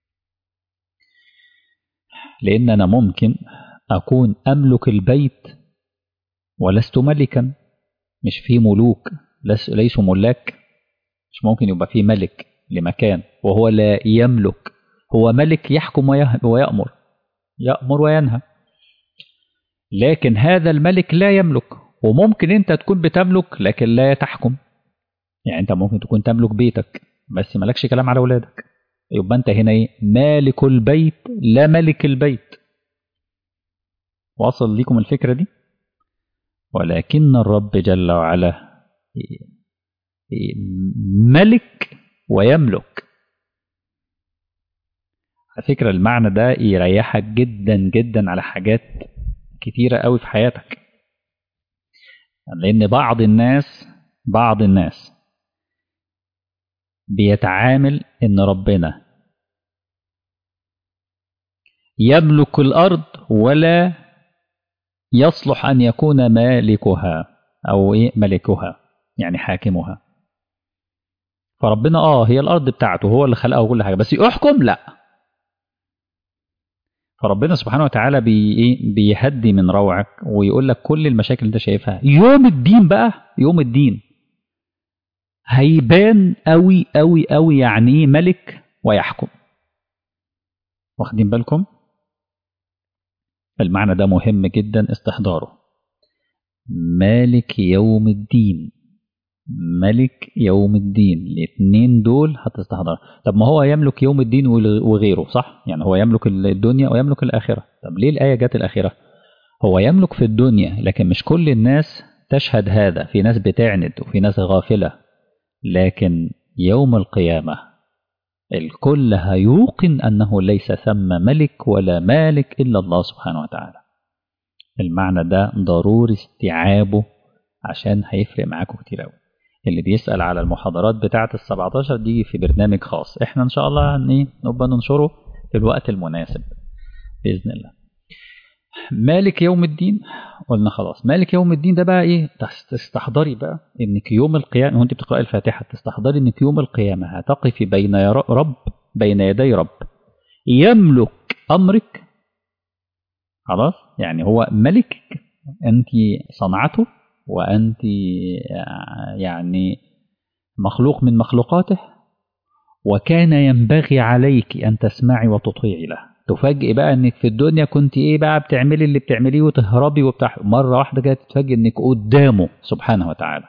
لان انا ممكن اكون املك البيت ولست ملكا. مش في ملوك ليسوا ملاك؟ مش ممكن يبقى في ملك لمكان وهو لا يملك؟ هو ملك يحكم ويأمر، يأمر وينهى، لكن هذا الملك لا يملك. وممكن انت تكون بتملك لكن لا تحكم. يعني انت ممكن تكون تملك بيتك بس مالكش كلام على اولادك، يبقى انت هنا ايه؟ مالك البيت لا ملك البيت. واصل لكم الفكرة دي؟ ولكن الرب جل وعلا ملك ويملك. على فكرة المعنى ده يريحك جدا جدا على حاجات كتيرة قوي في حياتك. لأن بعض الناس بيتعامل إن ربنا يملك الأرض ولا يصلح أن يكون مالكها أو إيه ملكها، يعني حاكمها. فربنا هي الأرض بتاعته، هو اللي خلقها وكل حاجة، بس يحكم لا. فربنا سبحانه وتعالى بيهدي من روعك ويقول لك كل المشاكل اللي انت شايفها يوم الدين بقى، يوم الدين هيبان قوي قوي قوي يعني ايه ملك ويحكم. واخدين بالكم؟ المعنى ده مهم جدا استحضاره. مالك يوم الدين، ملك يوم الدين، الاثنين دول هتستحضر. طب ما هو يملك يوم الدين وغيره، صح؟ يعني هو يملك الدنيا ويملك الآخرة. طب ليه الآية جت الآخرة؟ هو يملك في الدنيا لكن مش كل الناس تشهد هذا، في ناس بتعند وفي ناس غافلة. لكن يوم القيامة الكل هيوقن أنه ليس ثم ملك ولا مالك إلا الله سبحانه وتعالى. المعنى ده ضروري استيعابه عشان هيفرق معاكم كتير قوي. اللي بيسأل على المحاضرات بتاعة ال17 دي في برنامج خاص، احنا ان شاء الله نبقى ننشره في الوقت المناسب بإذن الله. مالك يوم الدين قلنا خلاص. مالك يوم الدين ده بقى ايه؟ تستحضري بقى انك يوم القيامة وانت بتقرأي الفاتحة تستحضري انك يوم القيامة هتقفي بين يدي رب يملك امرك. خلاص، يعني هو ملك، انت صنعته وأنت يعني مخلوق من مخلوقاته، وكان ينبغي عليك أن تسمعي وتطيعي له. تفاجئ بقى أنك في الدنيا كنت إيه بقى بتعملي اللي بتعمليه وتهربي وبتاع، مرة واحدة كده تتفاجئ أنك قدامه سبحانه وتعالى.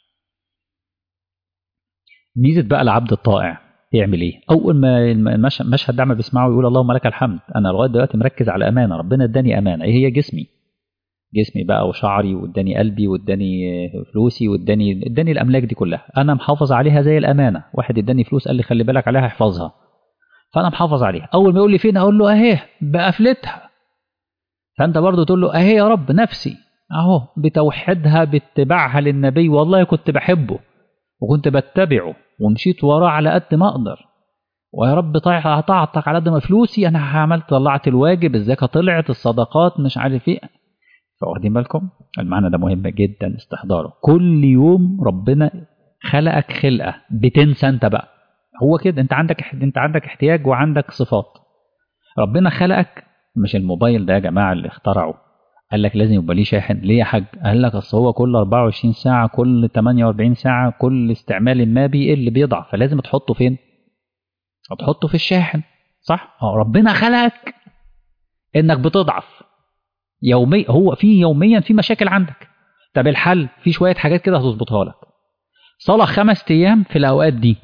ميزة بقى العبد الطائع يعمل إيه؟ أول ما المشهد ده ما بيسمعه يقول اللهم لك الحمد، أنا لغاية دلوقتي مركز على أمانة، ربنا اداني أمانة. إيه هي؟ جسمي بقى وشعري، واداني قلبي، واداني فلوسي، واداني الاملاك دي كلها، انا محافظ عليها زي الامانه. واحد اداني فلوس قال لي خلي بالك عليها احفظها، فانا محافظ عليها. اول ما يقول لي فين اقول له اهي بقفلتها. فانت برضو تقول له اهي يا رب نفسي اهو، بتوحيدها باتباعها للنبي، والله كنت بحبه وكنت بتبعه ومشيت وراه على قد ما اقدر، ويا رب طاعتك على قد ما فلوسي انا عملت، طلعت الواجب، الزكاه طلعت، الصدقات مش عارف ايه. فواخدين بالكم؟ المعنى ده مهم جدا استحضاره. كل يوم ربنا خلقك خلقه بتنسى انت بقى، هو كده انت عندك احتياج وعندك صفات. ربنا خلقك مش الموبايل ده يا جماعه اللي اخترعه قال لك لازم يبقى ليه شاحن. ليه يا حاج؟ قال لك اصل هو كل 24 ساعه، كل 48 ساعه، كل استعمال ما بيقل بيضعف، فلازم تحطه فين؟ هتحطه في الشاحن، صح؟ ربنا خلقك انك بتضعف يوميا، هو في يوميا في مشاكل عندك. طب الحل؟ في شويه حاجات كده هتظبطها لك. صلاه 5 ايام في الاوقات دي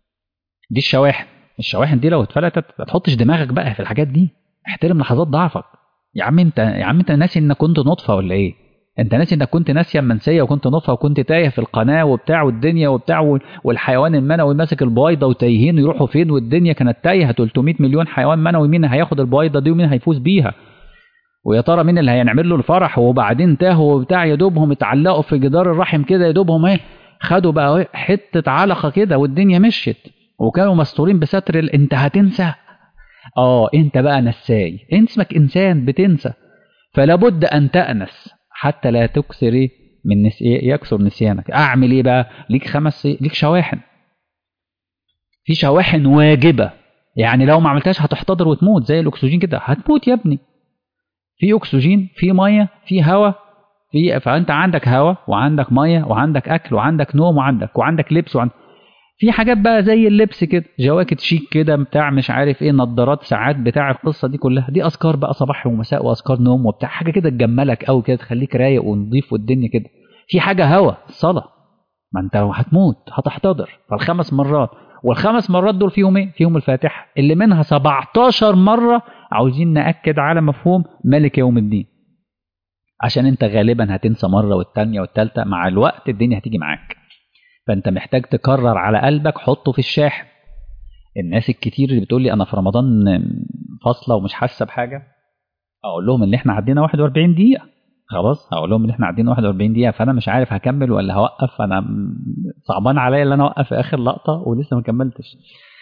الشواحن دي لو اتفلتت ما تحطش دماغك بقى في الحاجات دي. احترم لحظات ضعفك. يا عم انت ناسي انك كنت نطفه ولا ايه؟ انت ناسي انك كنت ناسيه منسيه وكنت نطفه وكنت تايه في القناه وبتاع والدنيا وبتاع، والحيوان المنوي ماسك البويضه وتايهين يروحوا فين، والدنيا كانت تايهه 300 مليون حيوان منوي، مين هياخد البويضه دي ومين هيفوز بيها؟ ويا ترى مين اللي هينعمل له الفرح؟ وبعدين تاهوا وبتاع، يا دوبهم اتعلقوا في جدار الرحم كده، يا دوبهم ايه خدوا بقى حته علقه كده والدنيا مشيت. وكانوا مستورين بستر انت هتنسى. انت بقى نساي، انت اسمك انسان بتنسى، فلا بد ان تأنس حتى لا تكسر من يكسر نسيانك. اعمل ايه بقى؟ ليك شواحن، في شواحن واجبة، يعني لو ما عملتهاش هتحتضر وتموت زي الاكسجين كده، هتموت يا ابني. في اكسجين، في ميه، في هواء، فانت عندك هواء وعندك ميه وعندك اكل وعندك نوم وعندك لبس في حاجات بقى زي اللبس كده، جواكت شيك كده بتاع مش عارف ايه، نظارات، ساعات، بتاع القصه دي كلها، دي اذكار بقى صباح ومساء واذكار نوم وبتاع، حاجه كده تجملك قوي كده، تخليك رايق ونضيف والدنيا كده. في حاجه هوا الصلاه، ما انت لو هتموت هتحتضر، فالخمس مرات، والخمس مرات دول فيهم ايه؟ فيهم الفاتحه اللي منها 17 مره عاوزين ناكد على مفهوم مالك يوم الدين، عشان انت غالبا هتنسى مره والتانيه والتالته، مع الوقت الدنيا هتيجي معاك، فانت محتاج تكرر على قلبك، حطه في الشاحن. الناس الكتير اللي بتقول لي انا في رمضان فاصله ومش حاسه بحاجه، اقول لهم ان احنا عدينا 41 دقيقه، خلاص هقول لهم ان احنا عدينا 41 دقيقه، فانا مش عارف هكمل ولا هوقف، انا صعبان عليا ان انا اوقف في اخر لقطه ولسه ما كملتش.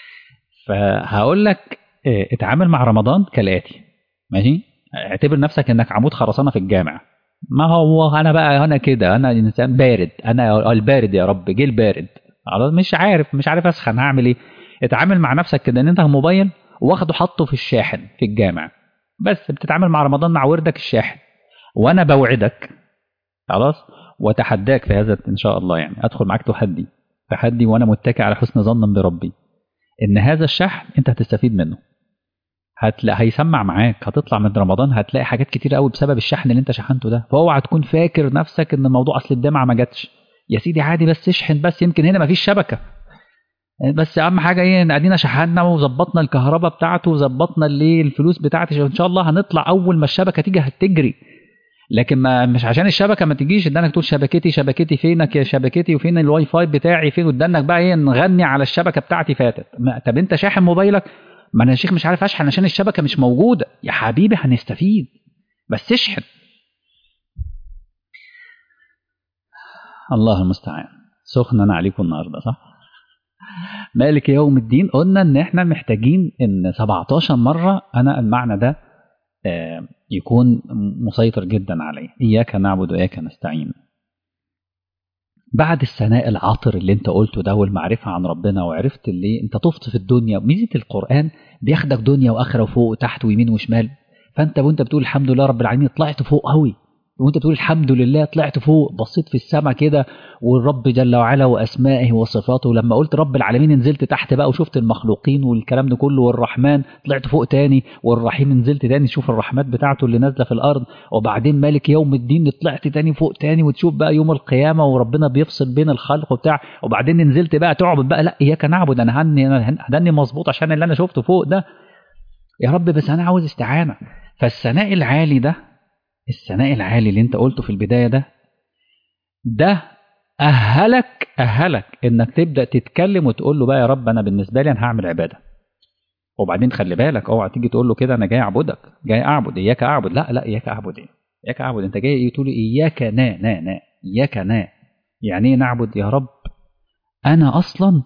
فهقول لك اتعامل مع رمضان كالاتي، ماشي؟ اعتبر نفسك انك عمود خرسانه في الجامع. ما هو انا بقى هنا كده، انا انسان بارد، انا البارد يا رب، جه البارد خلاص، مش عارف اسخن، هعمل ايه؟ اتعامل مع نفسك كده ان انت موبايل واخده حطه في الشاحن في الجامع، بس بتتعامل مع رمضان مع وردك الشاحن. وانا بوعدك خلاص، وتحداك في هذا ان شاء الله، يعني ادخل معاك تحدي وانا متكئ على حسن ظن بربي، ان هذا الشحن انت هتستفيد منه، هيسمع معاك، هتطلع من رمضان هتلاقي حاجات كتير قوي بسبب الشحن اللي انت شحنته ده. فاوعى تكون فاكر نفسك ان الموضوع اصل الجامعه ما جاتش، يا سيدي عادي، بس اشحن، بس يمكن هنا ما فيش شبكه، بس اهم حاجه ايه؟ ان ادينا شحنا وظبطنا الكهرباء بتاعته وظبطنا اللي الفلوس بتاعتي، ان شاء الله هنطلع اول ما الشبكه تيجي هتجري. لكن ما مش عشان الشبكه ما تجيش ادانك تقول شبكتي فينك يا شبكتي، وفين الواي فاي بتاعي فين، ودانك بقى ايه نغني على الشبكه بتاعتي فاتت. طب انت شاحن موبايلك؟ ما انا يا شيخ مش عارف اشحن عشان الشبكه مش موجوده. يا حبيبي هنستفيد، بس اشحن. الله المستعان. سخن انا عليكم النهارده صح؟ مالك يوم الدين، قلنا ان احنا محتاجين ان 17 مره انا المعنى ده يكون مسيطر جدا عليه. اياك نعبد واياك نستعين. بعد الثناء العاطر اللي انت قلته ده والمعرفه عن ربنا، وعرفت اللي انت طفت في الدنيا، ميزه القران بياخدك دنيا واخره وفوق وتحت ويمين وشمال، فانت وانت بتقول الحمد لله رب العالمين طلعت فوق قوي، وانت بتقول الحمد لله طلعت فوق، بصيت في السماء كده والرب جل وعلا واسمائه وصفاته، لما قلت رب العالمين نزلت تحت بقى وشفت المخلوقين والكلام ده كله، والرحمن طلعت فوق تاني، والرحيم نزلت تاني تشوف الرحمات بتاعته اللي نازله في الارض، وبعدين مالك يوم الدين طلعت تاني فوق تاني وتشوف بقى يوم القيامه وربنا بيفصل بين الخلق وبتاع، وبعدين نزلت بقى تعبد بقى، لا اياك نعبد، انا هدني مظبوط عشان اللي انا شفته فوق ده يا رب، بس انا عاوز استعانه. فالثناء العالي ده، الثناء العالي اللي انت قلته في البدايه ده أهلك إنك تبدأ تتكلم وتقول له بقى يا رب أنا بالنسبة لي أنا هعمل عبادة. وبعدين خلي بالك، اوعى تيجي تقول له كده أنا جاي أعبدك، جاي أعبد، إياك أعبد، لا إياك أعبد إيه؟ إياك أعبد، أنت جاي تقول إياك نا إياك نا، يعني إيه نعبد يا رب؟ أنا أصلا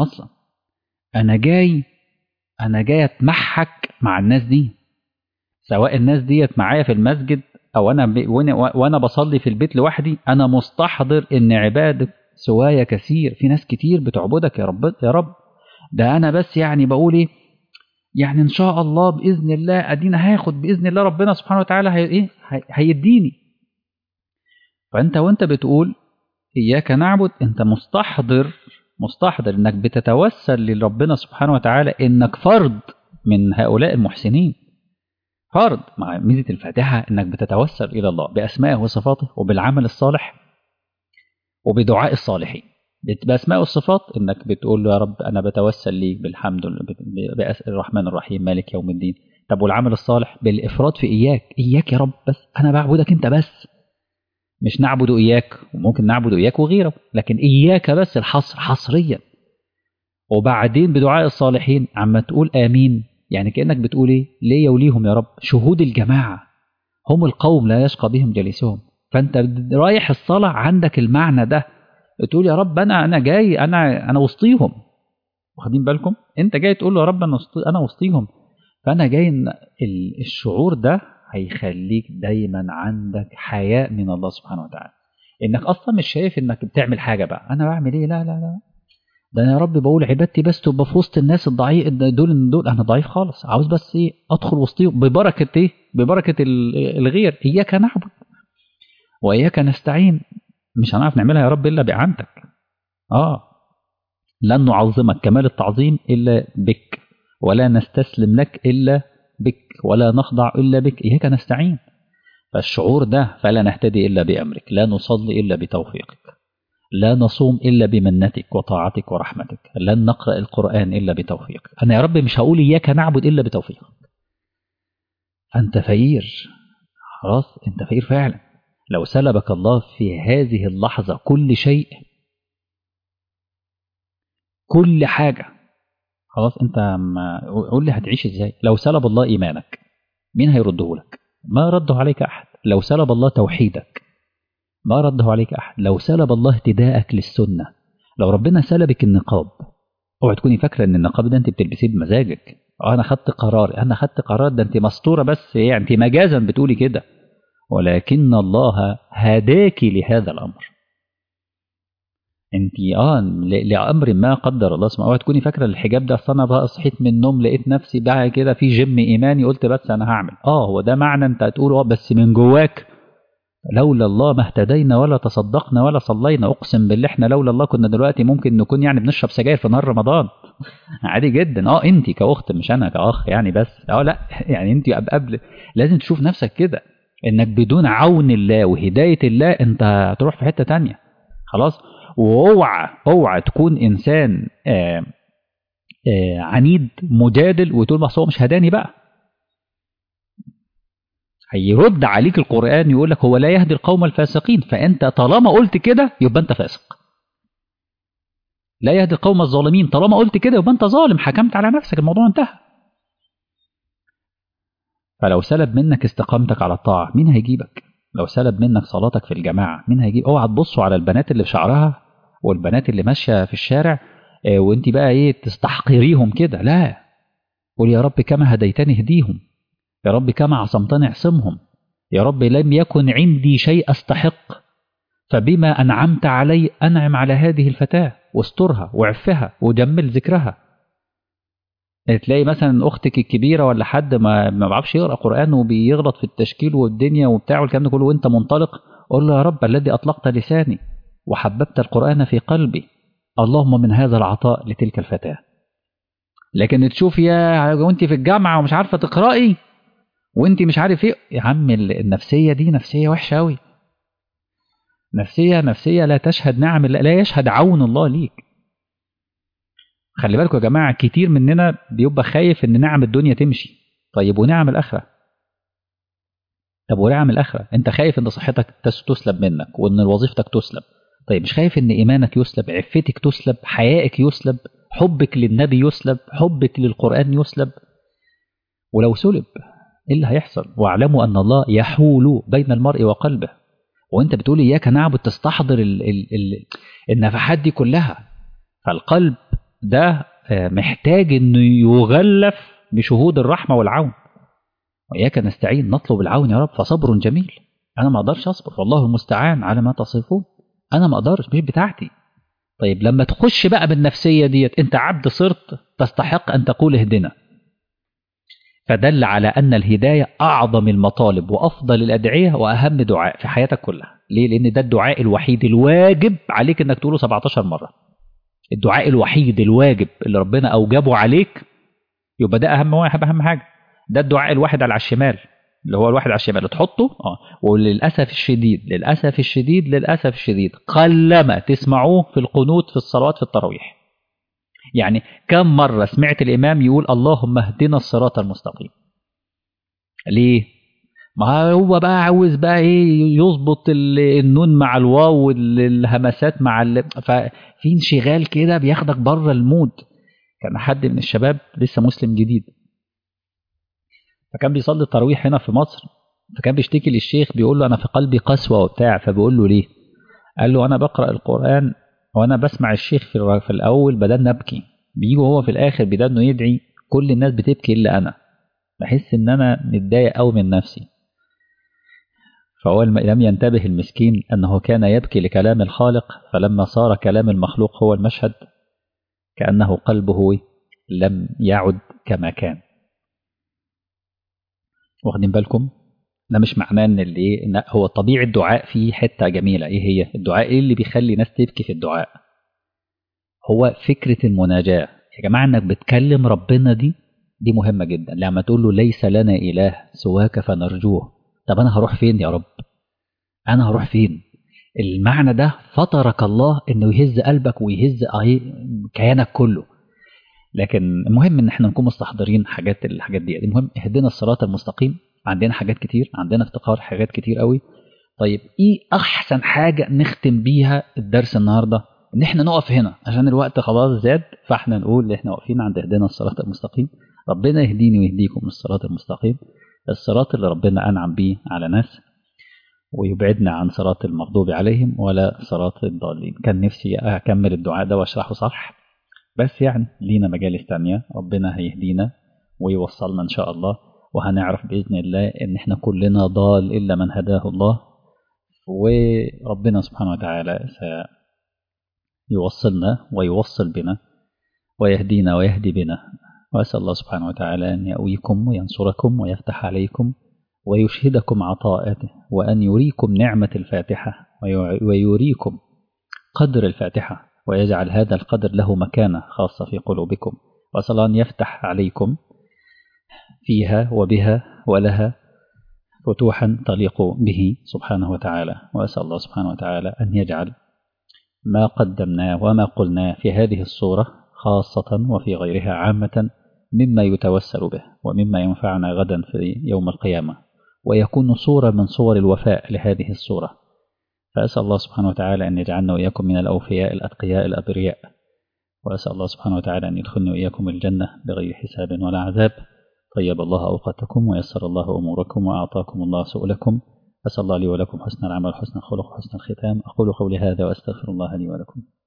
أنا جاي أتمحك مع الناس دي، سواء الناس ديت معايا في المسجد او وانا بصلي في البيت لوحدي، انا مستحضر ان عبادك سوايا كثير، في ناس كتير بتعبدك يا رب يا رب، ده انا بس يعني بقول ايه، يعني ان شاء الله باذن الله ادينا هاخد باذن الله ربنا سبحانه وتعالى هيديني. فانت وانت بتقول اياك نعبد، انت مستحضر انك بتتوسل لربنا سبحانه وتعالى انك فرد من هؤلاء المحسنين، فرض. مع ميزة الفاتحة إنك بتتوسل إلى الله بأسمائه وصفاته وبالعمل الصالح وبدعاء الصالحين، بأسماء والصفات إنك بتقول له يا رب أنا بتوسل ليك بالحمد لله الرحمن الرحيم مالك يوم الدين. طب والعمل الصالح بالإفراد في إياك يا رب، بس أنا بعبدك أنت بس، مش نعبد إياك، وممكن نعبد إياك وغيره، لكن إياك بس الحصر حصريا. وبعدين بدعاء الصالحين عما تقول آمين، يعني كأنك بتقول إيه ليا وليهم يا رب، شهود الجماعة هم القوم لا يشقى بهم جليسهم. فأنت رايح الصلاة عندك المعنى ده، تقول يا رب أنا جاي، أنا وسطيهم، واخدين بالكم؟ انت جاي تقول له يا رب انا وسطيهم، فانا جاي الشعور ده هيخليك دايما عندك حياء من الله سبحانه وتعالى، انك اصلا مش شايف انك بتعمل حاجه بقى، انا بعمل ايه، لا لا لا، ده انا يا رب بقول عبادتي بس تبقى في وسط الناس الضعيف دول انا ضعيف خالص، عاوز بس ايه ادخل وسطيهم ببركه ايه، ببركه الغير. اياك نعبد واياك نستعين، مش هنعرف نعملها يا رب الا باعانتك. اه لن نعظمك كمال التعظيم الا بك، ولا نستسلم لك الا بك، ولا نخضع الا بك، اياك نستعين. فالشعور ده، فلا نهتدي الا بامرك، لا نصلي الا بتوفيقك، لا نصوم إلا بمنتك وطاعتك ورحمتك، لن نقرأ القرآن إلا بتوفيقك. أنا يا رب مش هقول إياك نعبد إلا بتوفيقك. أنت فقير، خلاص أنت فقير فعلا. لو سلبك الله في هذه اللحظة كل شيء، كل حاجة، خلاص أنت قول لي هتعيش إزاي؟ لو سلب الله إيمانك مين هيرده لك؟ ما رده عليك أحد. لو سلب الله توحيدك ما رده عليك أحد. لو سلب الله اهتداءك للسنة، لو ربنا سلبك النقاب، اوعي تكوني فاكره ان النقاب ده انت بتلبسيه بمزاجك. انا خدت قرار، انا خدت قرار، ده انت مستوره بس، يعني انت مجازا بتقولي كده، ولكن الله هداكي لهذا الامر. انت لامر ما قدر الله سبحانه. اوعي تكوني فاكره الحجاب ده اصل انا بقى صحيت من النوم لقيت نفسي بقى كده في جيم ايماني قلت بس انا هعمل. هو ده معنى انت هتقول بس من جواك لولا الله ما اهتدينا ولا تصدقنا ولا صلينا. اقسم بالله احنا لولا الله كنا دلوقتي ممكن نكون يعني بنشرب سجاير في نهار رمضان عادي جدا. انت كاخت مش انا كاخ يعني، بس لا يعني انت قبل لازم تشوف نفسك كده، انك بدون عون الله وهدايه الله انت هتروح في حته تانية خلاص. واوعى تكون انسان عنيد مجادل وتقول بس هو مش هداني بقى. هيرد عليك القرآن يقول لك هو لا يهدي القوم الفاسقين، فأنت طالما قلت كده يبقى أنت فاسق. لا يهدي القوم الظالمين، طالما قلت كده يبقى أنت ظالم، حكمت على نفسك، الموضوع انتهى. فلو سلب منك استقامتك على الطاعة مين هيجيبك؟ لو سلب منك صلاتك في الجماعة مين هيجيب؟ اوعى تبصوا على البنات اللي بشعرها والبنات اللي ماشية في الشارع وانت بقى ايه تستحقريهم كده، لا. قول يا رب كما هديتني اهديهم، يا رب كما عصمتني اعصمهم، يا رب لم يكن عندي شيء استحق فبما أنعمت علي أنعم على هذه الفتاة واسترها وعفها وجمل ذكرها. تلاقي مثلا أختك الكبيرة ولا حد ما بعرفش يقرأ قرآن وبيغلط في التشكيل والدنيا وبتاع والكلام ده كله وانت منطلق، قول له يا رب الذي أطلقت لساني وحببت القرآن في قلبي اللهم من هذا العطاء لتلك الفتاة. لكن تشوف يا وانت في الجامعة ومش عارفة تقرأي وانت مش عارف ايه، يا عم النفسية دي نفسية وحشة أوي، نفسية لا تشهد نعم، لا يشهد عون الله ليك. خلي بالكم يا جماعة كتير مننا بيبقى خايف ان نعم الدنيا تمشي. طيب ونعم الآخرة؟ طب ونعم الآخرة انت خايف ان صحتك تسلب منك وان وظيفتك تسلب، طيب مش خايف ان ايمانك يسلب، عفتك تسلب، حيائك يسلب، حبك للنبي يسلب، حبك للقرآن يسلب؟ ولو سلب ايه اللي هيحصل؟ واعلموا ان الله يحول بين المرء وقلبه. وانت بتقول اياك نعبد تستحضر النفحات دي كلها، فالقلب ده محتاج انه يغلف بشهود الرحمه والعون. واياك نستعين نطلب العون يا رب، فصبر جميل. انا ما اقدرش اصبر والله المستعان على ما تصفون، انا ما اقدرش مش بتاعتي. طيب لما تخش بقى بالنفسيه ديت انت عبد صرت تستحق ان تقول اهدنا، فدل على أن الهداية أعظم المطالب وأفضل الأدعية وأهم دعاء في حياتك كلها. ليه؟ لأن ده الدعاء الوحيد الواجب عليك أنك تقوله 17 مرة. الدعاء الوحيد الواجب اللي ربنا أوجبه عليك، يبقى ده أهم حاجة. ده الدعاء الواحد على الشمال، اللي هو الواحد على الشمال تحطه. وللأسف الشديد للأسف الشديد للأسف الشديد قلما تسمعوه في القنوت في الصلوات في التراويح. يعني كم مرة سمعت الإمام يقول اللهم اهدنا الصراط المستقيم؟ ليه؟ ما هو بقى عاوز بقى ايه يظبط النون مع الواو والهمسات مع ففي انشغال كده بياخدك بره المود. كان حد من الشباب لسه مسلم جديد، فكان بيصلي التراويح هنا في مصر، فكان بيشتكي للشيخ بيقول له انا في قلبي قسوة وبتاع، فبيقول له ليه؟ قال له انا بقرأ القرآن وانا بسمع الشيخ في الاول بدأنا نبكي، بيجي وهو في الآخر بدأ إنه يدعي، كل الناس بتبكي إلا أنا، بحس إن أنا متضايق أوي من نفسي. فهو لم ينتبه المسكين أنه كان يبكي لكلام الخالق، فلما صار كلام المخلوق هو المشهد كأنه قلبه لم يعد كما كان. واخدين بالكم؟ ده مش معناه ان إن هو طبيعي الدعاء فيه حته جميله. ايه هي الدعاء؟ ايه اللي بيخلي ناس تبكي في الدعاء؟ هو فكره المناجاه يا جماعه، انك بتكلم ربنا، دي مهمه جدا. لما تقول له ليس لنا اله سواك فنرجوه، طب انا هروح فين يا رب؟ انا هروح فين؟ المعنى ده فطرك الله انه يهز قلبك ويهز كيانك كله. لكن المهم ان احنا نكون مستحضرين الحاجات دي. المهم اهدنا الصراط المستقيم. عندنا حاجات كتير، عندنا افتقار حاجات كتير قوي. طيب ايه احسن حاجة نختم بيها الدرس النهاردة؟ ان احنا نقف هنا عشان الوقت خلاص زاد، فاحنا نقول ان احنا واقفين عند اهدنا الصراط المستقيم. ربنا يهديني ويهديكم الصراط المستقيم، الصراط اللي ربنا انعم بيه على ناس، ويبعدنا عن صراط المغضوب عليهم ولا صراط الضالين. كان نفسي اكمل الدعاء ده واشرحه صح، بس يعني لينا مجالس تانية. ربنا هيهدينا ويوصلنا إن شاء الله، وهنعرف بإذن الله إن إحنا كلنا ضال إلا من هداه الله، وربنا سبحانه وتعالى سيوصلنا ويوصل بنا ويهدينا ويهدي بنا. وأسأل الله سبحانه وتعالى أن يأويكم وينصركم ويفتح عليكم ويشهدكم عطاءاته، وأن يريكم نعمة الفاتحة ويريكم قدر الفاتحة، ويجعل هذا القدر له مكانة خاصة في قلوبكم. وأسأل الله أن يفتح عليكم فيها وبها ولها فتوحا تليق به سبحانه وتعالى. وأسأل الله سبحانه وتعالى أن يجعل ما قدمناه وما قلناه في هذه الصورة خاصة وفي غيرها عامة مما يتوسل به ومما ينفعنا غدا في يوم القيامة، ويكون صورة من صور الوفاء لهذه الصورة. فأسأل الله سبحانه وتعالى أن يجعلنا وإياكم من الأوفياء الأتقياء الأبرياء، وأسأل الله سبحانه وتعالى أن يدخلني وإياكم الجنة بغير حساب ولا عذاب. طيب الله أوقاتكم ويسر الله أموركم وأعطاكم الله سؤلكم. أسأل الله لي ولكم حسن العمل وحسن الخلق وحسن الختام. أقول قولي هذا وأستغفر الله لي ولكم.